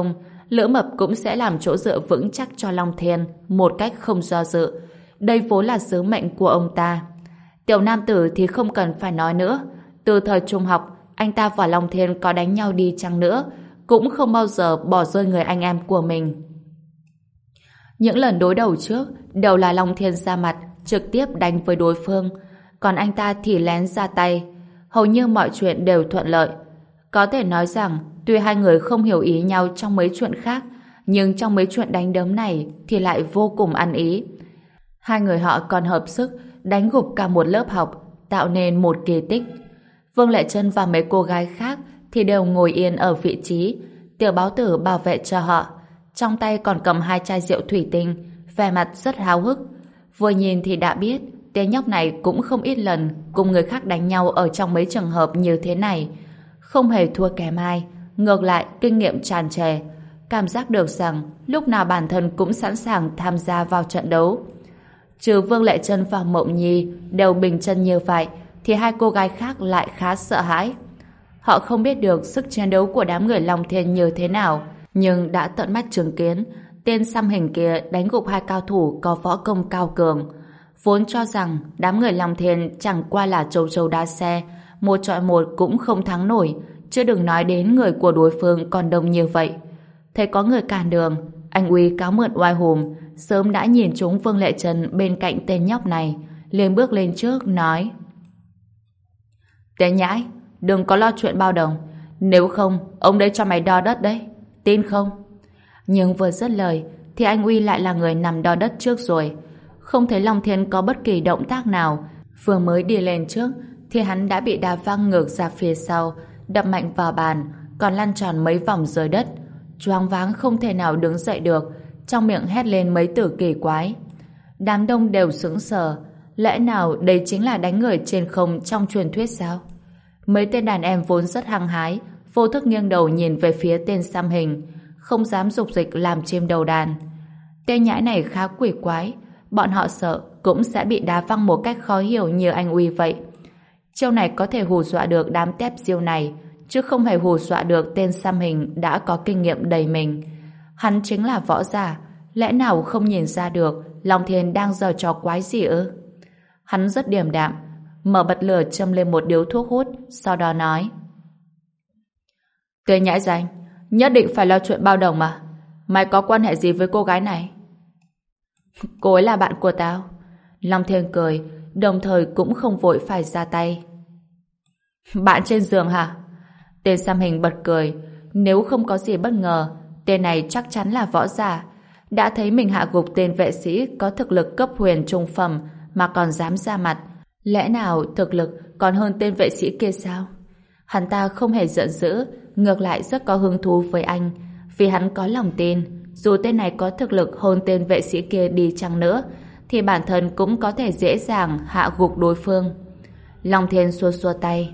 Lữ Mập cũng sẽ làm chỗ dựa vững chắc cho Long Thiên một cách không do dự. Đây vốn là sứ mệnh của ông ta. Tiểu nam tử thì không cần phải nói nữa. Từ thời trung học, anh ta và Long Thiên có đánh nhau đi chăng nữa, cũng không bao giờ bỏ rơi người anh em của mình. Những lần đối đầu trước đều là Long Thiên ra mặt, trực tiếp đánh với đối phương, còn anh ta thì lén ra tay. Hầu như mọi chuyện đều thuận lợi. Có thể nói rằng tuy hai người không hiểu ý nhau trong mấy chuyện khác, nhưng trong mấy chuyện đánh đấm này thì lại vô cùng ăn ý. Hai người họ còn hợp sức đánh gục cả một lớp học, tạo nên một kỳ tích. Vương Lệ Trân và mấy cô gái khác thì đều ngồi yên ở vị trí, Tiểu Báo Tử bảo vệ cho họ, trong tay còn cầm hai chai rượu thủy tinh, vẻ mặt rất háo hức. Vừa nhìn thì đã biết tên nhóc này cũng không ít lần cùng người khác đánh nhau ở trong mấy trường hợp như thế này, không hề thua kém ai, ngược lại kinh nghiệm tràn trề, cảm giác được rằng lúc nào bản thân cũng sẵn sàng tham gia vào trận đấu. Trừ Vương Lệ Trân và Mộng Nhi đều bình chân như vậy, thì hai cô gái khác lại khá sợ hãi. Họ không biết được sức chiến đấu của đám người Long Thiên như thế nào, nhưng đã tận mắt chứng kiến tên xăm hình kia đánh gục hai cao thủ có võ công cao cường. Vốn cho rằng đám người Long Thiên chẳng qua là trâu trâu đá xe, một chọi một cũng không thắng nổi, chứ đừng nói đến người của đối phương còn đông như vậy. Thấy có người cản đường, anh Uy cáo mượn oai hùng, sớm đã nhìn trúng Vương Lệ Trân bên cạnh tên nhóc này, liền bước lên trước nói: Tên nhãi, đừng có lo chuyện bao đồng, nếu không ông đây cho mày đo đất đấy, tin không? Nhưng vừa dứt lời thì anh Uy lại là người nằm đo đất trước rồi. Không thấy Long Thiên có bất kỳ động tác nào, vừa mới đi lên trước thì hắn đã bị đá văng ngược ra phía sau, đập mạnh vào bàn, còn lăn tròn mấy vòng dưới đất, choáng váng không thể nào đứng dậy được, trong miệng hét lên mấy từ kỳ quái. Đám đông đều sững sờ, lẽ nào đây chính là đánh người trên không trong truyền thuyết sao? Mấy tên đàn em vốn rất hăng hái, vô thức nghiêng đầu nhìn về phía tên xăm hình, không dám dục dịch làm chim đầu đàn. Tên nhãi này khá quỷ quái, bọn họ sợ cũng sẽ bị đá văng một cách khó hiểu như anh Uy vậy. Chiêu này có thể hù dọa được đám tép diêu này, chứ không hề hù dọa được tên xăm hình đã có kinh nghiệm đầy mình. Hắn chính là võ giả, lẽ nào không nhìn ra được Long Thiên đang giở trò quái gì ư? Hắn rất điềm đạm, mở bật lửa châm lên một điếu thuốc hút, sau đó nói: Tên nhãi danh, nhất định phải lo chuyện bao đồng mà. Mày có quan hệ gì với cô gái này? Cô ấy là bạn của tao. Long Thiên cười, đồng thời cũng không vội phải ra tay. Bạn trên giường hả? Tên xăm hình bật cười. Nếu không có gì bất ngờ, tên này chắc chắn là võ giả. Đã thấy mình hạ gục tên vệ sĩ có thực lực cấp huyền trung phẩm mà còn dám ra mặt, lẽ nào thực lực còn hơn tên vệ sĩ kia sao? Hắn ta không hề giận dữ, ngược lại rất có hứng thú với anh, vì hắn có lòng tin dù tên này có thực lực hơn tên vệ sĩ kia đi chăng nữa thì bản thân cũng có thể dễ dàng hạ gục đối phương. Long Thiên xua xua tay: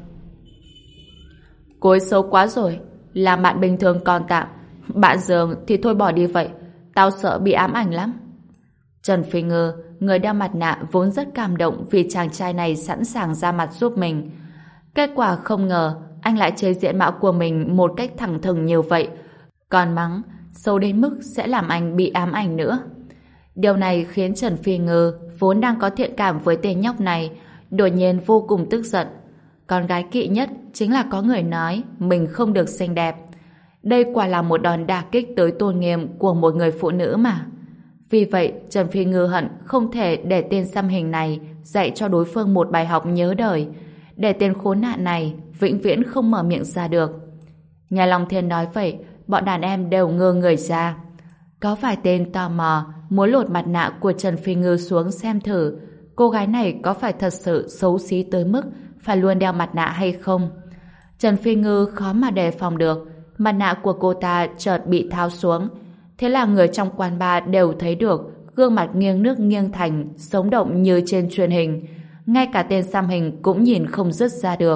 Cô ấy xấu quá rồi, làm bạn bình thường còn tạm, bạn giường thì thôi bỏ đi vậy, tao sợ bị ám ảnh lắm. Trần Phi Ngư, người đeo mặt nạ, vốn rất cảm động vì chàng trai này sẵn sàng ra mặt giúp mình. Kết quả không ngờ anh lại chơi diện mạo của mình một cách thẳng thừng như vậy, còn mắng xấu đến mức sẽ làm anh bị ám ảnh nữa. Điều này khiến Trần Phi Ngư, vốn đang có thiện cảm với tên nhóc này, đột nhiên vô cùng tức giận. Con gái kỵ nhất chính là có người nói mình không được xinh đẹp. Đây quả là một đòn đả kích tới tôn nghiêm của một người phụ nữ mà. Vì vậy, Trần Phi Ngư hận không thể để tên xăm hình này dạy cho đối phương một bài học nhớ đời, để tên khốn nạn này vĩnh viễn không mở miệng ra được. Nghe Long Thiên nói vậy, bọn đàn em đều ngơ người ra. Có vài tên tò mò muốn lột mặt nạ của Trần Phi Ngư xuống xem thử cô gái này có phải thật sự xấu xí tới mức phải luôn đeo mặt nạ hay không. Trần Phi Ngư khó mà đề phòng được, mặt nạ của cô ta chợt bị tháo xuống. Thế là người trong quán bar đều thấy được gương mặt nghiêng nước nghiêng thành, sống động như trên truyền hình. Ngay cả tên xăm hình cũng nhìn không dứt ra được.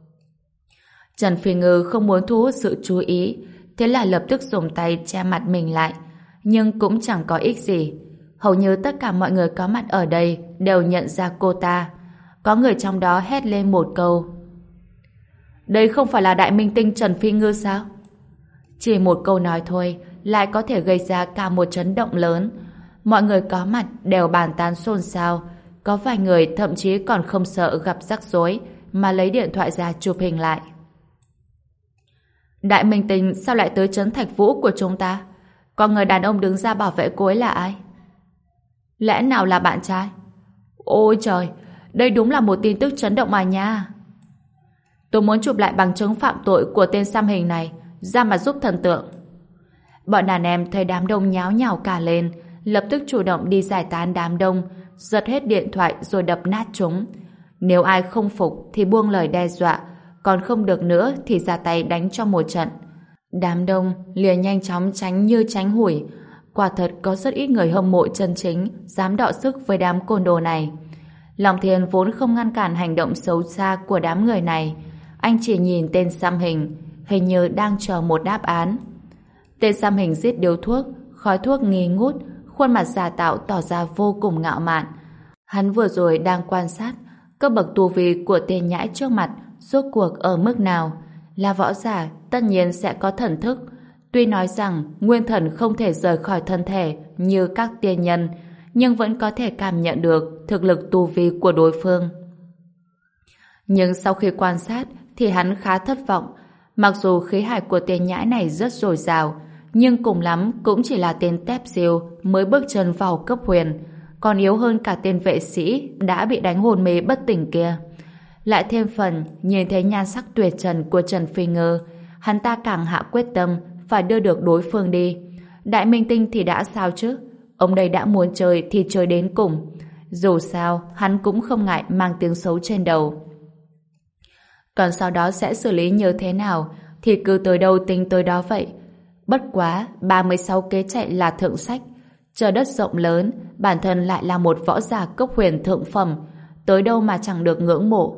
Trần Phi Ngư không muốn thu hút sự chú ý, thế là lập tức dùng tay che mặt mình lại. Nhưng cũng chẳng có ích gì. Hầu như tất cả mọi người có mặt ở đây đều nhận ra cô ta. Có người trong đó hét lên một câu: Đây không phải là đại minh tinh Trần Phi Ngư sao? Chỉ một câu nói thôi lại có thể gây ra cả một chấn động lớn. Mọi người có mặt đều bàn tán xôn xao, có vài người thậm chí còn không sợ gặp rắc rối mà lấy điện thoại ra chụp hình lại. Đại minh tinh sao lại tới trấn Thạch Vũ của chúng ta? Còn người đàn ông đứng ra bảo vệ cô ấy là ai? Lẽ nào là bạn trai? Ôi trời, đây đúng là một tin tức chấn động mà nha. Tôi muốn chụp lại bằng chứng phạm tội của tên xăm hình này, ra mà giúp thần tượng. Bọn đàn em thấy đám đông nháo nhào cả lên, lập tức chủ động đi giải tán đám đông, giật hết điện thoại rồi đập nát chúng. Nếu ai không phục thì buông lời đe dọa, còn không được nữa thì ra tay đánh cho một trận. Đám đông liền nhanh chóng tránh như tránh hủi. Quả thật có rất ít người hâm mộ chân chính dám đọ sức với đám côn đồ này. Long Thiên vốn không ngăn cản hành động xấu xa của đám người này. Anh chỉ nhìn tên xăm hình, hình như đang chờ một đáp án. Tên xăm hình rít điếu thuốc, khói thuốc nghi ngút, khuôn mặt giả tạo tỏ ra vô cùng ngạo mạn. Hắn vừa rồi đang quan sát cấp bậc tu vi của tên nhãi trước mặt rốt cuộc ở mức nào. Là võ giả tất nhiên sẽ có thần thức. Tuy nói rằng nguyên thần không thể rời khỏi thân thể như các tiên nhân, nhưng vẫn có thể cảm nhận được thực lực tu vi của đối phương. Nhưng sau khi quan sát thì hắn khá thất vọng. Mặc dù khí hải của tên nhãi này rất dồi dào, nhưng cùng lắm cũng chỉ là tên tép diêu mới bước chân vào cấp huyền, còn yếu hơn cả tên vệ sĩ đã bị đánh hôn mê bất tỉnh kia. Lại thêm phần nhìn thấy nhan sắc tuyệt trần của Trần Phi Ngư, hắn ta càng hạ quyết tâm phải đưa được đối phương đi. Đại minh tinh thì đã sao chứ? Ông đây đã muốn chơi thì chơi đến cùng. Dù sao, hắn cũng không ngại mang tiếng xấu trên đầu. Còn sau đó sẽ xử lý như thế nào thì cứ tới đâu tính tới đó vậy. Bất quá, ba mươi sáu kế chạy là thượng sách. Trời đất rộng lớn, bản thân lại là một võ giả cấp huyền thượng phẩm. Tới đâu mà chẳng được ngưỡng mộ.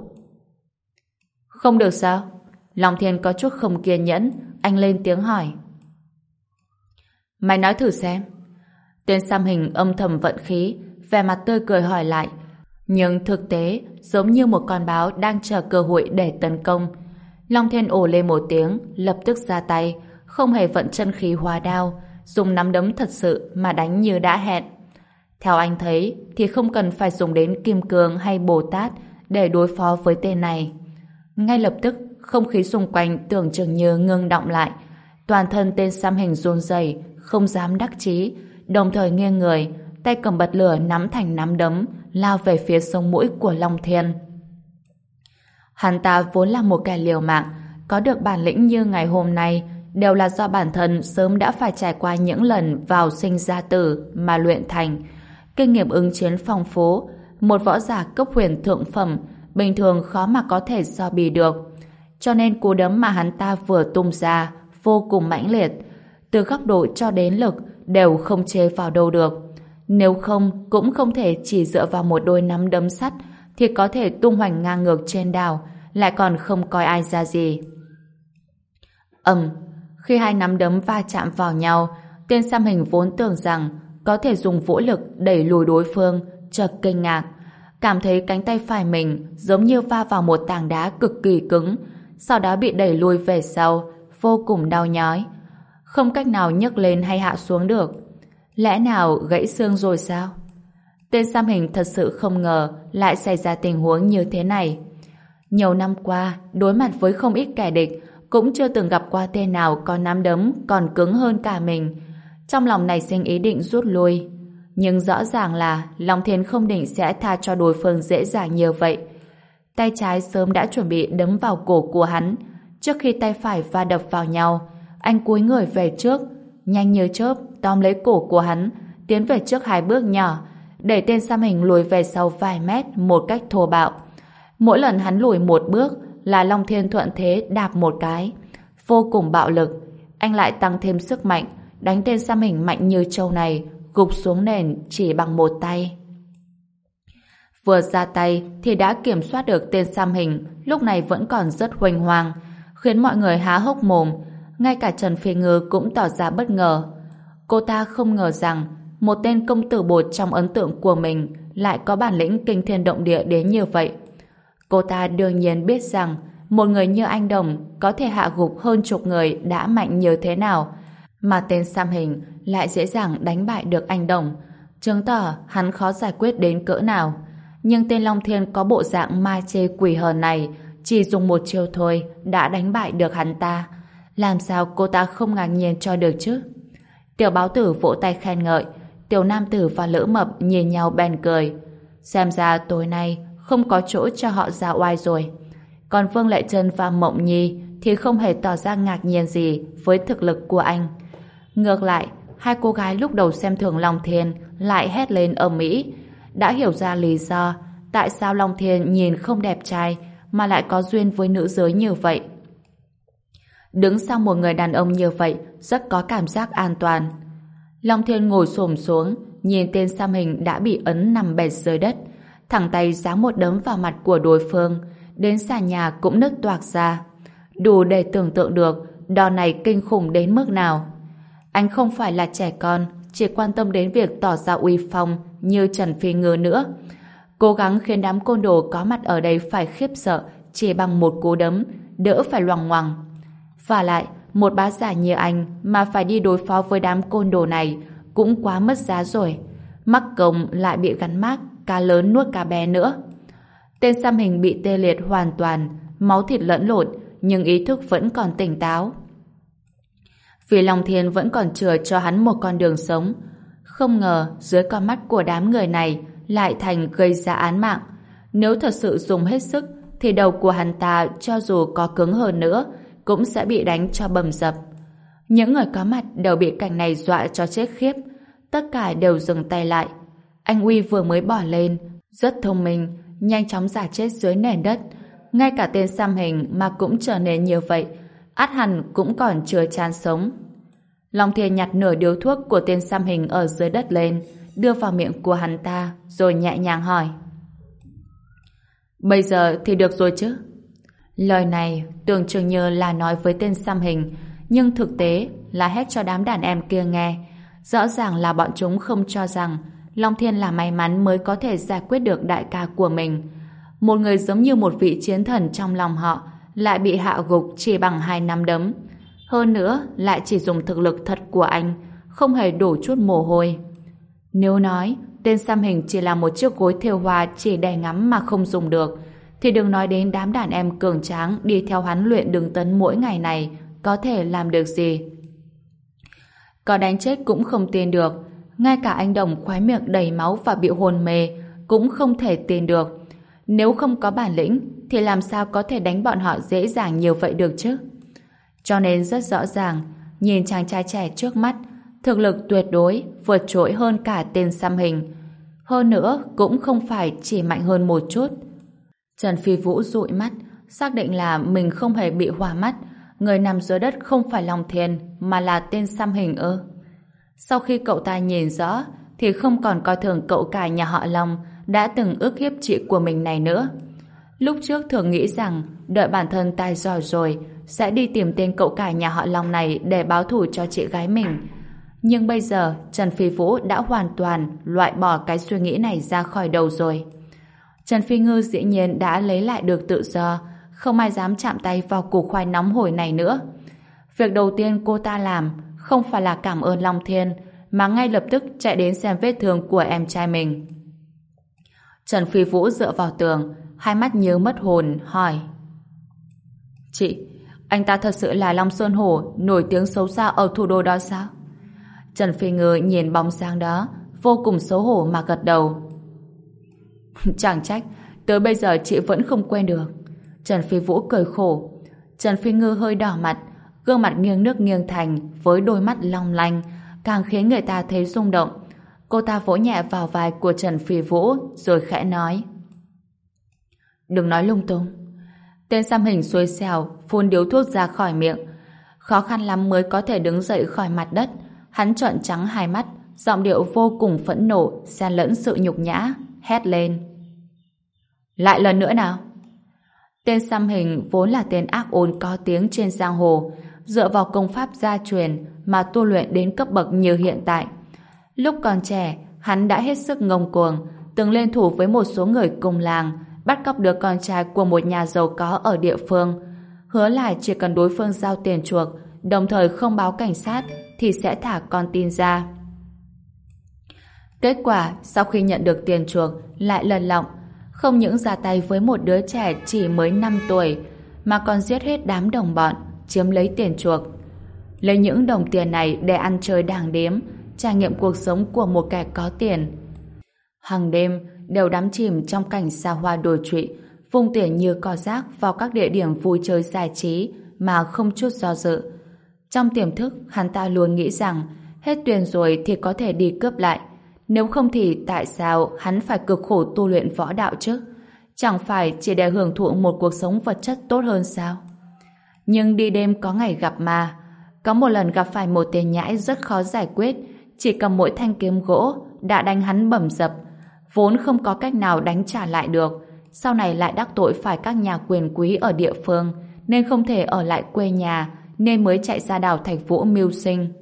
Không được sao? Long Thiên có chút không kiên nhẫn, anh lên tiếng hỏi. Mày nói thử xem. Tên xăm hình âm thầm vận khí, vẻ mặt tươi cười hỏi lại. Nhưng thực tế, giống như một con báo đang chờ cơ hội để tấn công. Long Thiên ồ lên một tiếng, lập tức ra tay, không hề vận chân khí hóa đao, dùng nắm đấm thật sự mà đánh như đã hẹn. Theo anh thấy, thì không cần phải dùng đến Kim Cương hay Bồ Tát để đối phó với tên này. Ngay lập tức, không khí xung quanh tưởng chừng như ngưng động lại. Toàn thân tên xăm hình run rẩy, không dám đắc chí, đồng thời nghiêng người, tay cầm bật lửa nắm thành nắm đấm, lao về phía sống mũi của Long Thiên. Hắn ta vốn là một kẻ liều mạng, có được bản lĩnh như ngày hôm nay đều là do bản thân sớm đã phải trải qua những lần vào sinh ra tử mà luyện thành. Kinh nghiệm ứng chiến phong phú, một võ giả cấp huyền thượng phẩm bình thường khó mà có thể so bì được. Cho nên cú đấm mà hắn ta vừa tung ra vô cùng mãnh liệt, từ góc độ cho đến lực đều không chê vào đâu được. Nếu không, cũng không thể chỉ dựa vào một đôi nắm đấm sắt thì có thể tung hoành ngang ngược trên đảo, lại còn không coi ai ra gì. Ầm, khi hai nắm đấm va chạm vào nhau, tên xăm hình vốn tưởng rằng có thể dùng vũ lực đẩy lùi đối phương, chợt kinh ngạc, cảm thấy cánh tay phải mình giống như va vào một tảng đá cực kỳ cứng, sau đó bị đẩy lùi về sau, vô cùng đau nhói, không cách nào nhấc lên hay hạ xuống được. Lẽ nào gãy xương rồi sao? Tên xăm hình thật sự không ngờ lại xảy ra tình huống như thế này. Nhiều năm qua, đối mặt với không ít kẻ địch, cũng chưa từng gặp qua tên nào có nắm đấm còn cứng hơn cả mình. Trong lòng nảy sinh ý định rút lui. Nhưng rõ ràng là Long Thiên không định sẽ tha cho đối phương dễ dàng như vậy. Tay trái sớm đã chuẩn bị đấm vào cổ của hắn. Trước khi tay phải va đập vào nhau, anh cúi người về trước, nhanh như chớp tóm lấy cổ của hắn, tiến về trước hai bước nhỏ, để tên xăm hình lùi về sau vài mét một cách thô bạo. Mỗi lần hắn lùi một bước là Long Thiên thuận thế đạp một cái, vô cùng bạo lực. Anh lại tăng thêm sức mạnh, đánh tên xăm hình mạnh như trâu này gục xuống nền chỉ bằng một tay. Vừa ra tay thì đã kiểm soát được tên xăm hình, lúc này vẫn còn rất huênh hoang, khiến mọi người há hốc mồm. Ngay cả Trần Phi Ngư cũng tỏ ra bất ngờ. Cô ta không ngờ rằng một tên công tử bột trong ấn tượng của mình lại có bản lĩnh kinh thiên động địa đến như vậy. Cô ta đương nhiên biết rằng một người như anh Đồng có thể hạ gục hơn chục người đã mạnh như thế nào. Mà tên xăm hình lại dễ dàng đánh bại được anh Đồng, chứng tỏ hắn khó giải quyết đến cỡ nào. Nhưng tên Long Thiên có bộ dạng ma chê quỷ hờn này, chỉ dùng một chiêu thôi đã đánh bại được hắn ta. Làm sao cô ta không ngạc nhiên cho được chứ? Tiểu báo tử vỗ tay khen ngợi, tiểu nam tử và lữ mập nhìn nhau bèn cười. Xem ra tối nay không có chỗ cho họ ra oai rồi. Còn Vương Lệ Trân và Mộng Nhi thì không hề tỏ ra ngạc nhiên gì với thực lực của anh. Ngược lại, hai cô gái lúc đầu xem thường Long Thiên lại hét lên ầm ĩ, đã hiểu ra lý do tại sao Long Thiên nhìn không đẹp trai mà lại có duyên với nữ giới như vậy. Đứng sau một người đàn ông như vậy rất có cảm giác an toàn. Long Thiên ngồi xổm xuống, nhìn tên xăm hình đã bị ấn nằm bệt dưới đất, thẳng tay giáng một đấm vào mặt của đối phương, đến sàn nhà cũng nứt toạc ra. Đủ để tưởng tượng được đòn này kinh khủng đến mức nào. Anh không phải là trẻ con, chỉ quan tâm đến việc tỏ ra uy phong như Trần Phi Ngư nữa. Cố gắng khiến đám côn đồ có mặt ở đây phải khiếp sợ chỉ bằng một cú đấm, đỡ phải loằng ngoằng. Và lại, một bá giả như anh mà phải đi đối phó với đám côn đồ này cũng quá mất giá rồi. Mắc công lại bị gắn mác cá lớn nuốt cá bé nữa. Tên xăm hình bị tê liệt hoàn toàn, máu thịt lẫn lộn, nhưng ý thức vẫn còn tỉnh táo. Vì Long Thiên vẫn còn chừa cho hắn một con đường sống. Không ngờ dưới con mắt của đám người này lại thành gây ra án mạng. Nếu thật sự dùng hết sức thì đầu của hắn ta cho dù có cứng hơn nữa cũng sẽ bị đánh cho bầm dập. Những người có mặt đều bị cảnh này dọa cho chết khiếp. Tất cả đều dừng tay lại. Anh Uy vừa mới bỏ lên, rất thông minh, nhanh chóng giả chết dưới nền đất. Ngay cả tên xăm hình mà cũng trở nên như vậy, ắt hẳn cũng còn chưa chán sống. Long Thiên nhặt nửa điếu thuốc của tên xăm hình ở dưới đất lên, đưa vào miệng của hắn ta, rồi nhẹ nhàng hỏi. Bây giờ thì được rồi chứ? Lời này tưởng chừng như là nói với tên xăm hình, nhưng thực tế là hét cho đám đàn em kia nghe. Rõ ràng là bọn chúng không cho rằng Long Thiên là may mắn mới có thể giải quyết được đại ca của mình. Một người giống như một vị chiến thần trong lòng họ lại bị hạ gục chỉ bằng hai nắm đấm. Hơn nữa lại chỉ dùng thực lực thật của anh, không hề đổ chút mồ hôi. Nếu nói tên xăm hình chỉ là một chiếc gối thêu hoa chỉ để ngắm mà không dùng được, thì đừng nói đến đám đàn em cường tráng đi theo hắn luyện đường tấn mỗi ngày này có thể làm được gì. Có đánh chết cũng không tin được. Ngay cả anh Đồng khoái miệng đầy máu và bị hôn mê cũng không thể tin được. Nếu không có bản lĩnh thì làm sao có thể đánh bọn họ dễ dàng như vậy được chứ? Cho nên rất rõ ràng, nhìn chàng trai trẻ trước mắt, thực lực tuyệt đối vượt trội hơn cả tên xăm hình. Hơn nữa cũng không phải chỉ mạnh hơn một chút. Trần Phi Vũ dụi mắt, xác định là mình không hề bị hoa mắt. Người nằm dưới đất không phải Long Thiên mà là tên xăm hình ư? Sau khi cậu ta nhìn rõ thì không còn coi thường cậu cả nhà họ Long đã từng ức hiếp chị của mình này nữa. Lúc trước thường nghĩ rằng đợi bản thân tài giỏi rồi sẽ đi tìm tên cậu cả nhà họ Long này để báo thù cho chị gái mình. Nhưng bây giờ Trần Phi Vũ đã hoàn toàn loại bỏ cái suy nghĩ này ra khỏi đầu rồi. Trần Phi Ngư dĩ nhiên đã lấy lại được tự do, không ai dám chạm tay vào củ khoai nóng hổi này nữa. Việc đầu tiên cô ta làm không phải là cảm ơn Long Thiên, mà ngay lập tức chạy đến xem vết thương của em trai mình. Trần Phi Vũ dựa vào tường, hai mắt như mất hồn, hỏi. Chị, anh ta thật sự là Long Sơn Hổ nổi tiếng xấu xa ở thủ đô đó sao? Trần Phi Ngư nhìn bóng dáng đó, vô cùng xấu hổ mà gật đầu. Chẳng trách, tới bây giờ chị vẫn không quên được. Trần Phi Vũ cười khổ. Trần Phi Ngư hơi đỏ mặt, gương mặt nghiêng nước nghiêng thành với đôi mắt long lanh, càng khiến người ta thấy rung động. Cô ta vỗ nhẹ vào vai của Trần Phi Vũ rồi khẽ nói. Đừng nói lung tung. Tên xăm hình xuôi xẻo phun điếu thuốc ra khỏi miệng. Khó khăn lắm mới có thể đứng dậy khỏi mặt đất. Hắn trợn trắng hai mắt, giọng điệu vô cùng phẫn nộ, xen lẫn sự nhục nhã, hét lên. Lại lần nữa nào? Tên xăm hình vốn là tên ác ôn có tiếng trên giang hồ, dựa vào công pháp gia truyền mà tu luyện đến cấp bậc như hiện tại. Lúc còn trẻ, hắn đã hết sức ngông cuồng, từng lên thủ với một số người cùng làng, bắt cóc đứa con trai của một nhà giàu có ở địa phương, hứa lại chỉ cần đối phương giao tiền chuộc, đồng thời không báo cảnh sát, thì sẽ thả con tin ra. Kết quả, sau khi nhận được tiền chuộc, lại lật lọng, không những ra tay với một đứa trẻ chỉ mới năm tuổi, mà còn giết hết đám đồng bọn, chiếm lấy tiền chuộc. Lấy những đồng tiền này để ăn chơi đàng điếm, trải nghiệm cuộc sống của một kẻ có tiền. Hằng đêm đều đắm chìm trong cảnh xa hoa đồi trụy, vung tiền như cỏ rác vào các địa điểm vui chơi giải trí mà không chút do dự. Trong tiềm thức, hắn ta luôn nghĩ rằng hết tiền rồi thì có thể đi cướp lại. Nếu không thì tại sao hắn phải cực khổ tu luyện võ đạo chứ? Chẳng phải chỉ để hưởng thụ một cuộc sống vật chất tốt hơn sao? Nhưng đi đêm có ngày gặp ma. Có một lần gặp phải một tên nhãi rất khó giải quyết, chỉ cầm mỗi thanh kiếm gỗ đã đánh hắn bầm dập, vốn không có cách nào đánh trả lại được. Sau này lại đắc tội phải các nhà quyền quý ở địa phương, nên không thể ở lại quê nhà, nên mới chạy ra đảo Thạch Vũ mưu sinh.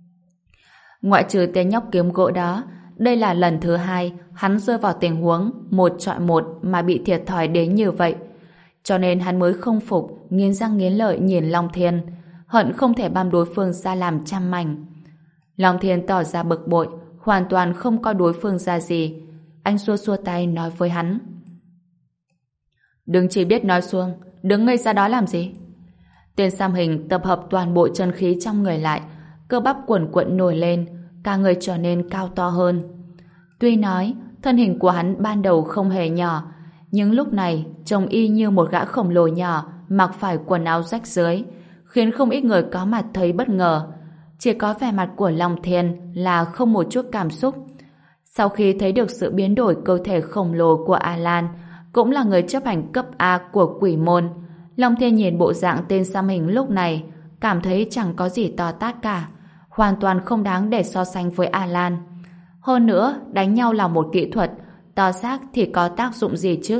Ngoại trừ tên nhóc kiếm gỗ đó, đây là lần thứ hai hắn rơi vào tình huống một chọi một mà bị thiệt thòi đến như vậy. Cho nên hắn mới không phục, nghiến răng nghiến lợi nhìn Long Thiên, hận không thể băm đối phương ra làm trăm mảnh. Long Thiên tỏ ra bực bội, hoàn toàn không coi đối phương ra gì. Anh xua xua tay nói với hắn: đừng chỉ biết nói suông, đứng ngây ra đó làm gì? Tên xăm hình tập hợp toàn bộ chân khí trong người lại, cơ bắp quần quận nổi lên, cả người trở nên cao to hơn. Tuy nói thân hình của hắn ban đầu không hề nhỏ, nhưng lúc này trông y như một gã khổng lồ nhỏ mặc phải quần áo rách rưới, khiến không ít người có mặt thấy bất ngờ. Chỉ có vẻ mặt của Long Thiên là không một chút cảm xúc. Sau khi thấy được sự biến đổi cơ thể khổng lồ của Alan, cũng là người chấp hành cấp A của quỷ môn, Long Thiên nhìn bộ dạng tên xăm hình lúc này, cảm thấy chẳng có gì to tát cả, hoàn toàn không đáng để so sánh với Alan. Hơn nữa, đánh nhau là một kỹ thuật, to xác thì có tác dụng gì chứ?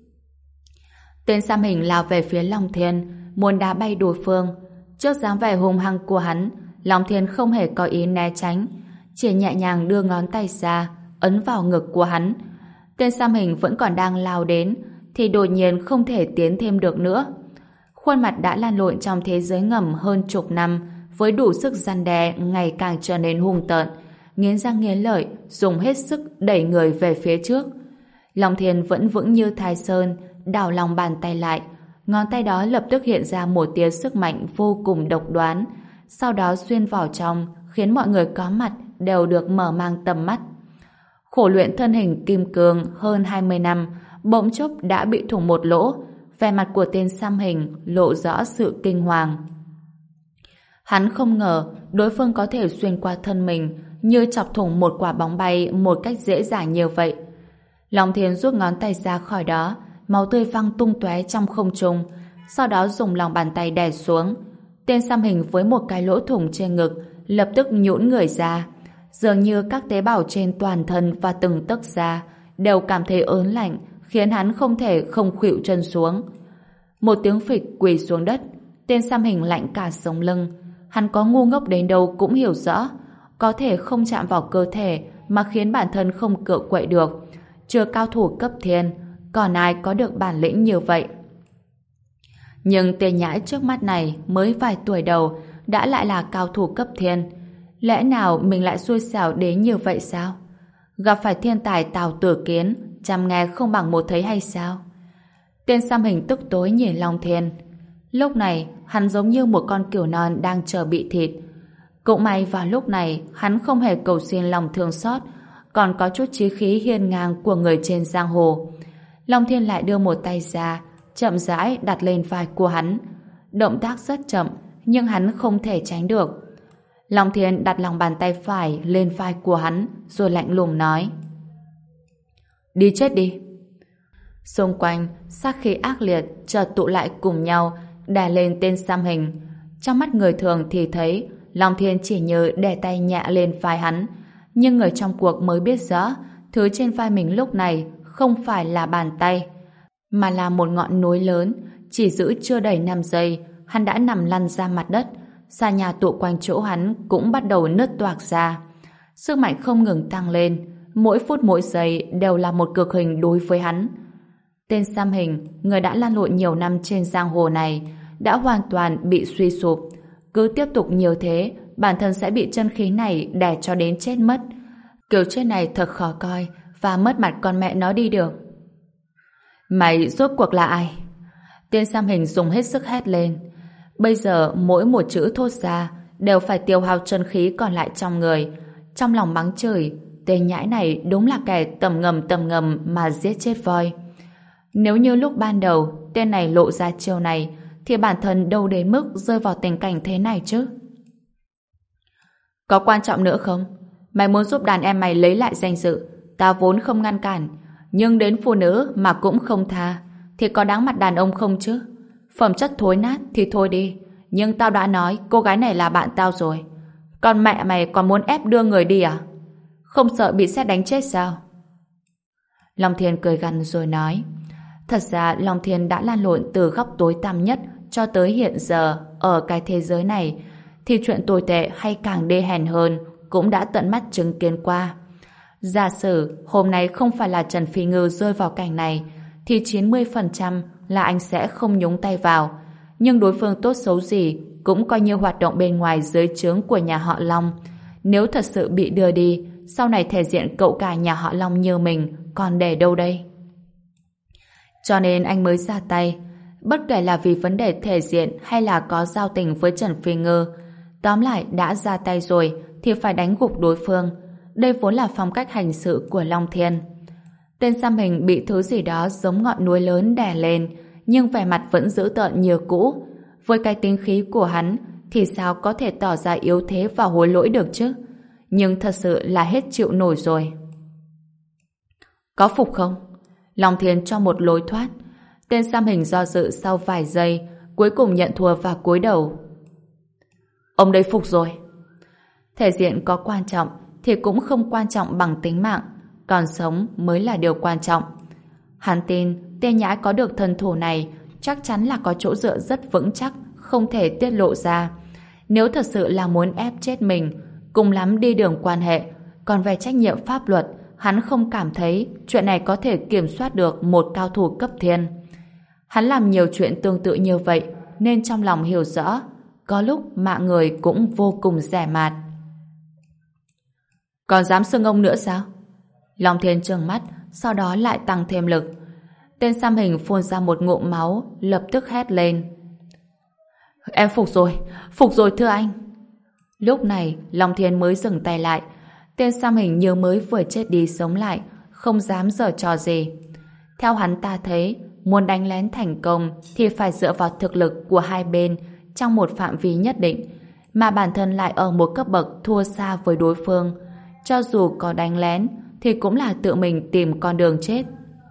Tên xăm hình lao về phía Long Thiên, muốn đá bay đối phương. Trước dáng vẻ hung hăng của hắn, Long Thiên không hề có ý né tránh, chỉ nhẹ nhàng đưa ngón tay ra, ấn vào ngực của hắn. Tên xăm hình vẫn còn đang lao đến, thì đột nhiên không thể tiến thêm được nữa. Khuôn mặt đã lan lộn trong thế giới ngầm hơn chục năm, với đủ sức răn đe ngày càng trở nên hung tợn, nghiến răng nghiến lợi, dùng hết sức đẩy người về phía trước. Long Thiên vẫn vững như Thái Sơn, đảo lòng bàn tay lại, ngón tay đó lập tức hiện ra một tia sức mạnh vô cùng độc đoán, sau đó xuyên vào trong, khiến mọi người có mặt đều được mở mang tầm mắt. Khổ luyện thân hình kim cương hơn hai mươi năm, bỗng chốc đã bị thủng một lỗ, vẻ mặt của tên xăm hình lộ rõ sự kinh hoàng. Hắn không ngờ đối phương có thể xuyên qua thân mình như chọc thủng một quả bóng bay một cách dễ dàng như vậy. Long Thiên rút ngón tay ra khỏi đó, máu tươi văng tung tóe trong không trung, sau đó dùng lòng bàn tay đè xuống. Tên xăm hình với một cái lỗ thủng trên ngực lập tức nhũn người ra, dường như các tế bào trên toàn thân và từng tấc da đều cảm thấy ớn lạnh, khiến hắn không thể không khuỵu chân xuống. Một tiếng phịch quỳ xuống đất, tên xăm hình lạnh cả sống lưng. Hắn có ngu ngốc đến đâu cũng hiểu rõ, có thể không chạm vào cơ thể mà khiến bản thân không cựa quậy được. Chưa cao thủ cấp thiên, còn ai có được bản lĩnh như vậy? Nhưng tên nhãi trước mắt này mới vài tuổi đầu đã lại là cao thủ cấp thiên. Lẽ nào mình lại xui xẻo đến như vậy sao? Gặp phải thiên tài Tào Tử Kiến, chăm nghe không bằng một thấy hay sao? Tên xăm hình tức tối nhìn Long Thiên. Lúc này, hắn giống như một con cừu non đang chờ bị thịt. Cũng may vào lúc này, hắn không hề cầu xin lòng thương xót, còn có chút chí khí hiên ngang của người trên giang hồ. Long Thiên lại đưa một tay ra, chậm rãi đặt lên vai của hắn. Động tác rất chậm, nhưng hắn không thể tránh được. Long Thiên đặt lòng bàn tay phải lên vai của hắn, rồi lạnh lùng nói: đi chết đi. Xung quanh, sát khí ác liệt chợt tụ lại cùng nhau, đè lên tên xăm hình. Trong mắt người thường thì thấy Long Thiên chỉ nhờ đè tay nhẹ lên vai hắn, nhưng người trong cuộc mới biết rõ thứ trên vai mình lúc này không phải là bàn tay, mà là một ngọn núi lớn. Chỉ giữ chưa đầy năm giây, hắn đã nằm lăn ra mặt đất. Xà nhà tụ quanh chỗ hắn cũng bắt đầu nứt toạc ra. Sức mạnh không ngừng tăng lên, mỗi phút mỗi giây đều là một cực hình đối với hắn. Tên xăm hình, người đã lăn lộn nhiều năm trên giang hồ này, đã hoàn toàn bị suy sụp. Cứ tiếp tục nhiều thế, bản thân sẽ bị chân khí này đè cho đến chết mất. Kiểu chết này thật khó coi và mất mặt con mẹ nó đi được. Mày rốt cuộc là ai? Tên xăm hình dùng hết sức hét lên. Bây giờ mỗi một chữ thốt ra đều phải tiêu hao chân khí còn lại trong người. Trong lòng mắng chửi, tên nhãi này đúng là kẻ tầm ngầm tầm ngầm mà giết chết voi. Nếu như lúc ban đầu tên này lộ ra chiêu này thì bản thân đâu đến mức rơi vào tình cảnh thế này chứ. Có quan trọng nữa không? Mày muốn giúp đàn em mày lấy lại danh dự, ta vốn không ngăn cản, nhưng đến phụ nữ mà cũng không tha thì có đáng mặt đàn ông không chứ? Phẩm chất thối nát thì thôi đi, nhưng tao đã nói cô gái này là bạn tao rồi. Còn mẹ mày còn muốn ép đưa người đi à? Không sợ bị sét đánh chết sao? Long Thiên cười gằn rồi nói. Thật ra Long Thiên đã lan lộn từ góc tối tăm nhất cho tới hiện giờ ở cái thế giới này, thì chuyện tồi tệ hay càng đê hèn hơn cũng đã tận mắt chứng kiến qua. Giả sử hôm nay không phải là Trần Phi Ngư rơi vào cảnh này thì chín mươi phần trăm là anh sẽ không nhúng tay vào. Nhưng đối phương tốt xấu gì cũng coi như hoạt động bên ngoài dưới trướng của nhà họ Long. Nếu thật sự bị đưa đi, sau này thể diện cậu cả nhà họ Long như mình còn để đâu đây? Cho nên anh mới ra tay. Bất kể là vì vấn đề thể diện hay là có giao tình với Trần Phi Ngư, tóm lại đã ra tay rồi thì phải đánh gục đối phương. Đây vốn là phong cách hành sự của Long Thiên. Tên xăm hình bị thứ gì đó giống ngọn núi lớn đè lên, nhưng vẻ mặt vẫn dữ tợn như cũ. Với cái tính khí của hắn thì sao có thể tỏ ra yếu thế và hối lỗi được chứ? Nhưng thật sự là hết chịu nổi rồi. Có phục không? Long Thiên cho một lối thoát. Tên xăm hình do dự sau vài giây, cuối cùng nhận thua và cúi đầu. Ông đây phục rồi. Thể diện có quan trọng thì cũng không quan trọng bằng tính mạng, còn sống mới là điều quan trọng. Hắn tin tên nhãi có được thần thủ này chắc chắn là có chỗ dựa rất vững chắc, không thể tiết lộ ra. Nếu thật sự là muốn ép chết mình, cùng lắm đi đường quan hệ, còn về trách nhiệm pháp luật, hắn không cảm thấy chuyện này có thể kiểm soát được một cao thủ cấp thiên. Hắn làm nhiều chuyện tương tự như vậy, nên trong lòng hiểu rõ, có lúc mạng người cũng vô cùng rẻ mạt. Còn dám xưng ông nữa sao? Long Thiên trừng mắt, sau đó lại tăng thêm lực. Tên xăm hình phun ra một ngụm máu, lập tức hét lên. Em phục rồi, phục rồi thưa anh. Lúc này, Long Thiên mới dừng tay lại. Tên xăm hình như mới vừa chết đi sống lại, không dám giở trò gì. Theo hắn ta thấy, muốn đánh lén thành công thì phải dựa vào thực lực của hai bên trong một phạm vi nhất định, mà bản thân lại ở một cấp bậc thua xa với đối phương. Cho dù có đánh lén thì cũng là tự mình tìm con đường chết.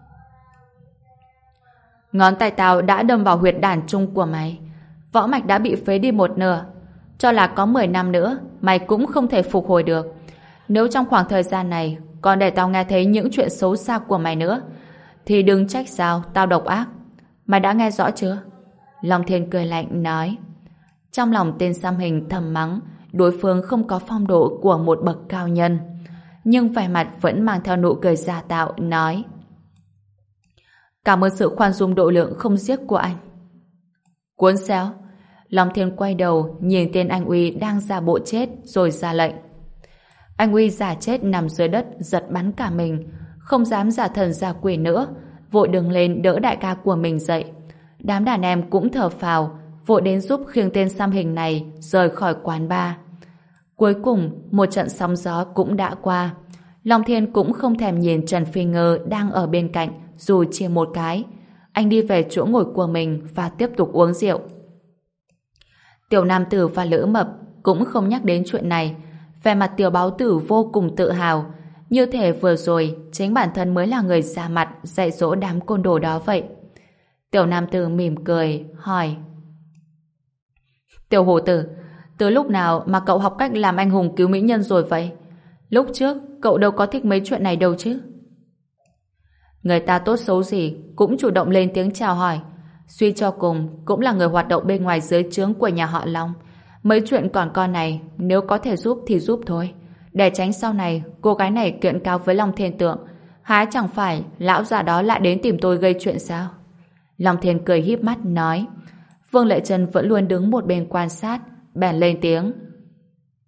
Ngón tay tao đã đâm vào huyệt đàn trung của mày. Võ mạch đã bị phế đi một nửa. Cho là có mười năm nữa mày cũng không thể phục hồi được. Nếu trong khoảng thời gian này còn để tao nghe thấy những chuyện xấu xa của mày nữa thì đừng trách sao tao độc ác. Mày đã nghe rõ chưa? Long Thiên cười lạnh nói. Trong lòng tên xăm hình thầm mắng đối phương không có phong độ của một bậc cao nhân, nhưng vẻ mặt vẫn mang theo nụ cười giả tạo, nói: Cảm ơn sự khoan dung độ lượng không giết của anh. Cuốn xéo. Long Thiên quay đầu nhìn tên anh Uy đang giả bộ chết rồi ra lệnh. Anh Uy giả chết nằm dưới đất, giật bắn cả mình, không dám giả thần giả quỷ nữa, vội đứng lên đỡ đại ca của mình dậy. Đám đàn em cũng thở phào, vội đến giúp khiêng tên xăm hình này rời khỏi quán bar. Cuối cùng, một trận sóng gió cũng đã qua. Long Thiên cũng không thèm nhìn Trần Phi Ngư đang ở bên cạnh dù chỉ một cái. Anh đi về chỗ ngồi của mình và tiếp tục uống rượu. Tiểu Nam Tử và Lữ Mập cũng không nhắc đến chuyện này. Vẻ mặt Tiểu Báo Tử vô cùng tự hào, như thể vừa rồi chính bản thân mới là người ra mặt dạy dỗ đám côn đồ đó vậy. Tiểu Nam Tử mỉm cười hỏi: Tiểu Hổ Tử, từ lúc nào mà cậu học cách làm anh hùng cứu mỹ nhân rồi vậy? Lúc trước cậu đâu có thích mấy chuyện này đâu chứ. Người ta tốt xấu gì cũng chủ động lên tiếng chào hỏi, suy cho cùng cũng là người hoạt động bên ngoài dưới trướng của nhà họ Long. Mấy chuyện còn con này nếu có thể giúp thì giúp thôi, để tránh sau này cô gái này kiện cáo với Long Thiên Tượng, há chẳng phải lão già đó lại đến tìm tôi gây chuyện sao? Long Thiên cười híp mắt nói. Vương Lệ Trân vẫn luôn đứng một bên quan sát, bèn lên tiếng: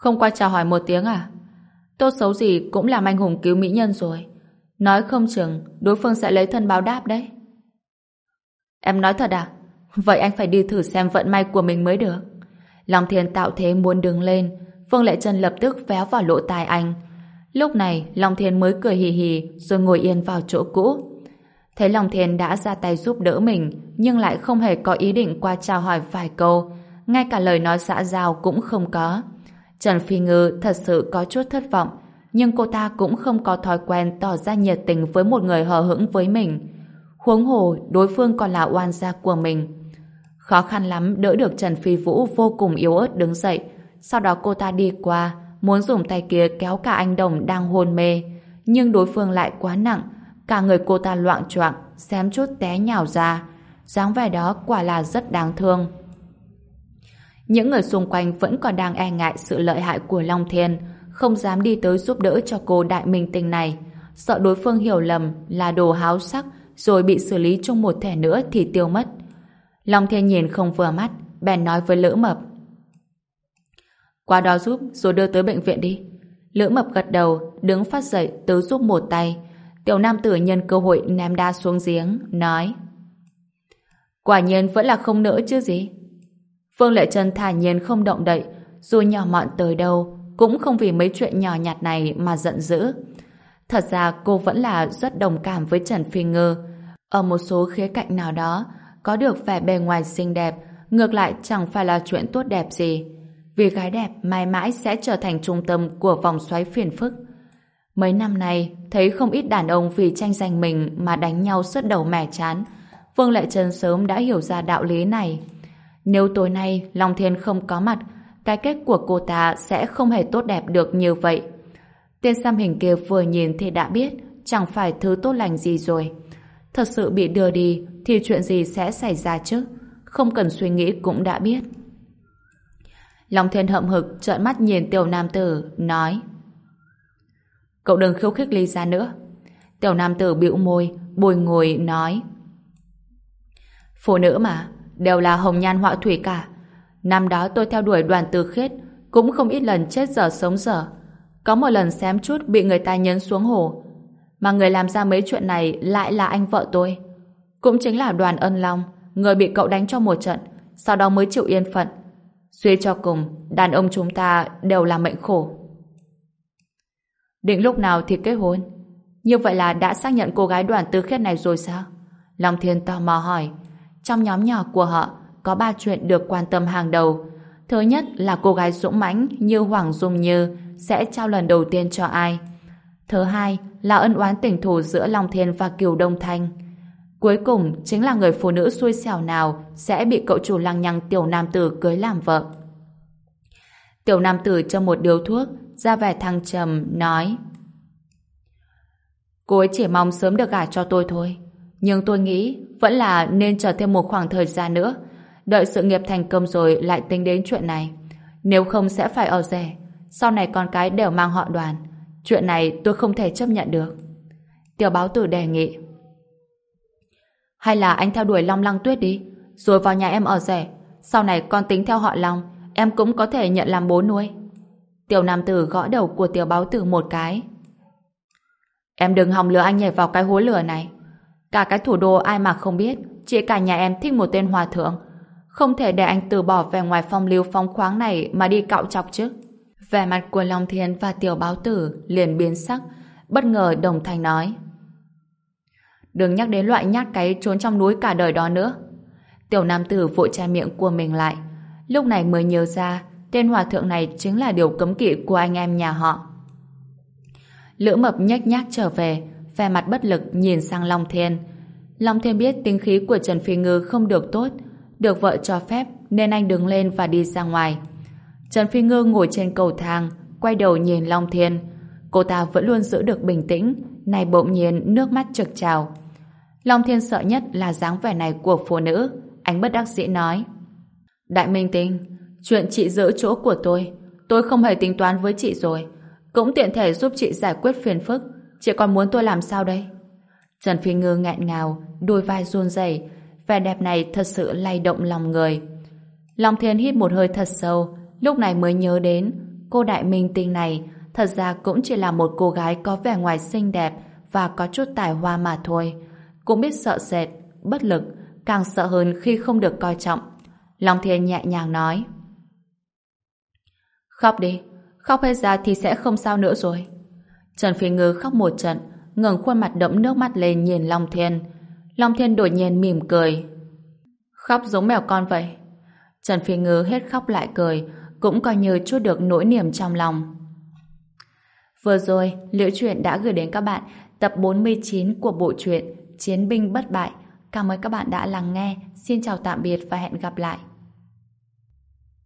Không qua chào hỏi một tiếng à? Tốt xấu gì cũng làm anh hùng cứu mỹ nhân rồi. Nói không chừng đối phương sẽ lấy thân báo đáp đấy. Em nói thật à? Vậy anh phải đi thử xem vận may của mình mới được. Long Thiên tạo thế muốn đứng lên. Phương Lệ Trân lập tức véo vào lỗ tai anh. Lúc này Long Thiên mới cười hì hì rồi ngồi yên vào chỗ cũ. Thấy Long Thiên đã ra tay giúp đỡ mình nhưng lại không hề có ý định qua chào hỏi vài câu. Ngay cả lời nói xã giao cũng không có. Trần Phi Ngư thật sự có chút thất vọng, nhưng cô ta cũng không có thói quen tỏ ra nhiệt tình với một người hờ hững với mình. Huống hồ đối phương còn là oan gia của mình. Khó khăn lắm đỡ được Trần Phi Vũ vô cùng yếu ớt đứng dậy. Sau đó cô ta đi qua, muốn dùng tay kia kéo cả anh Đồng đang hôn mê, nhưng đối phương lại quá nặng, cả người cô ta loạng choạng, xém chút té nhào ra. Dáng vẻ đó quả là rất đáng thương. Những người xung quanh vẫn còn đang e ngại sự lợi hại của Long Thiên, không dám đi tới giúp đỡ cho cô đại minh tinh này, sợ đối phương hiểu lầm là đồ háo sắc rồi bị xử lý chung một thẻ nữa thì tiêu mất. Long Thiên nhìn không vừa mắt, bèn nói với Lữ Mập: qua đó giúp rồi đưa tới bệnh viện đi. Lữ Mập gật đầu, đứng phát dậy tới giúp một tay. Tiểu nam tử nhân cơ hội ném đá xuống giếng, nói: quả nhiên vẫn là không nỡ chứ gì. Phương Lệ Trân thản nhiên không động đậy, dù nhỏ mọn tới đâu cũng không vì mấy chuyện nhỏ nhặt này mà giận dữ. Thật ra cô vẫn là rất đồng cảm với Trần Phi Ngư. Ở một số khía cạnh nào đó, có được vẻ bề ngoài xinh đẹp ngược lại chẳng phải là chuyện tốt đẹp gì, vì gái đẹp mãi mãi sẽ trở thành trung tâm của vòng xoáy phiền phức. Mấy năm nay thấy không ít đàn ông vì tranh giành mình mà đánh nhau sứt đầu mẻ chán. Phương Lệ Trân sớm đã hiểu ra đạo lý này. Nếu tối nay Long Thiên không có mặt, cái kết của cô ta sẽ không hề tốt đẹp được như vậy. Tên xăm hình kia vừa nhìn thì đã biết chẳng phải thứ tốt lành gì rồi. Thật sự bị đưa đi thì chuyện gì sẽ xảy ra chứ? Không cần suy nghĩ cũng đã biết. Long Thiên hậm hực trợn mắt nhìn tiểu nam tử, nói: cậu đừng khiêu khích Ly Gia nữa. Tiểu nam tử bĩu môi, bồi ngồi nói: phụ nữ mà, đều là hồng nhan họa thủy cả. Năm đó tôi theo đuổi Đoàn Tư Khiết, cũng không ít lần chết dở sống dở. Có một lần xém chút bị người ta nhấn xuống hồ. Mà người làm ra mấy chuyện này lại là anh vợ tôi. Cũng chính là Đoàn Ân Long, người bị cậu đánh cho một trận, sau đó mới chịu yên phận. Suy cho cùng, đàn ông chúng ta đều là mệnh khổ. Định lúc nào thì kết hôn? Như vậy là đã xác nhận cô gái Đoàn Tư Khiết này rồi sao? Long Thiên tò mò hỏi. Trong nhóm nhỏ của họ có ba chuyện được quan tâm hàng đầu. Thứ nhất là cô gái dũng mãnh như Hoàng Dung Như sẽ trao lần đầu tiên cho ai. Thứ hai là ân oán tình thù giữa Long Thiên và Kiều Đông Thanh. Cuối cùng chính là người phụ nữ xui xẻo nào sẽ bị cậu chủ lăng nhăng tiểu nam tử cưới làm vợ. Tiểu nam tử cho một điếu thuốc, ra vẻ thăng trầm, nói: cô ấy chỉ mong sớm được gả cho tôi thôi. Nhưng tôi nghĩ vẫn là nên chờ thêm một khoảng thời gian nữa, đợi sự nghiệp thành công rồi lại tính đến chuyện này. Nếu không sẽ phải ở rể. Sau này con cái đều mang họ Đoàn. Chuyện này tôi không thể chấp nhận được. Tiểu báo tử đề nghị: hay là anh theo đuổi Long Lăng Tuyết đi, rồi vào nhà em ở rể. Sau này con tính theo họ Long, em cũng có thể nhận làm bố nuôi. Tiểu nam tử gõ đầu của tiểu báo tử một cái. Em đừng hòng lừa anh nhảy vào cái hố lửa này. Cả cái thủ đô ai mà không biết, chỉ cả nhà em thích một tên hòa thượng. Không thể để anh từ bỏ vẻ ngoài phong lưu phong khoáng này mà đi cạo chọc chứ. Vẻ mặt của Long Thiên và tiểu báo tử liền biến sắc, bất ngờ đồng thanh nói: đừng nhắc đến loại nhát cái trốn trong núi cả đời đó nữa. Tiểu nam tử vội che miệng của mình lại, lúc này mới nhớ ra tên hòa thượng này chính là điều cấm kỵ của anh em nhà họ. Lữ Mập nhếch nhác trở về, vẻ mặt bất lực nhìn sang Long Thiên. Long Thiên biết tính khí của Trần Phi Ngư không được tốt, được vợ cho phép nên anh đứng lên và đi ra ngoài. Trần Phi Ngư ngồi trên cầu thang, quay đầu nhìn Long Thiên. Cô ta vẫn luôn giữ được bình tĩnh, này bỗng nhiên nước mắt trực trào. Long Thiên sợ nhất là dáng vẻ này của phụ nữ. Anh bất đắc dĩ nói: đại minh tinh, chuyện chị giữ chỗ của tôi, tôi không hề tính toán với chị rồi, cũng tiện thể giúp chị giải quyết phiền phức. Chị còn muốn tôi làm sao đây? Trần Phi Ngư nghẹn ngào, đôi vai run rẩy, vẻ đẹp này thật sự lay động lòng người. Long Thiên hít một hơi thật sâu, lúc này mới nhớ đến cô đại minh tinh này thật ra cũng chỉ là một cô gái có vẻ ngoài xinh đẹp và có chút tài hoa mà thôi. Cũng biết sợ sệt, bất lực, càng sợ hơn khi không được coi trọng. Long Thiên nhẹ nhàng nói: khóc đi, khóc hết ra thì sẽ không sao nữa rồi. Trần Phi Ngư khóc một trận, ngẩng khuôn mặt đẫm nước mắt lên nhìn Long Thiên. Long Thiên đột nhiên mỉm cười: khóc giống mèo con vậy. Trần Phi Ngư hết khóc lại cười, cũng coi như chút được nỗi niềm trong lòng. Vừa rồi, Liễu Chuyện đã gửi đến các bạn tập bốn mươi chín của bộ truyện Chiến binh bất bại. Cảm ơn các bạn đã lắng nghe. Xin chào tạm biệt và hẹn gặp lại.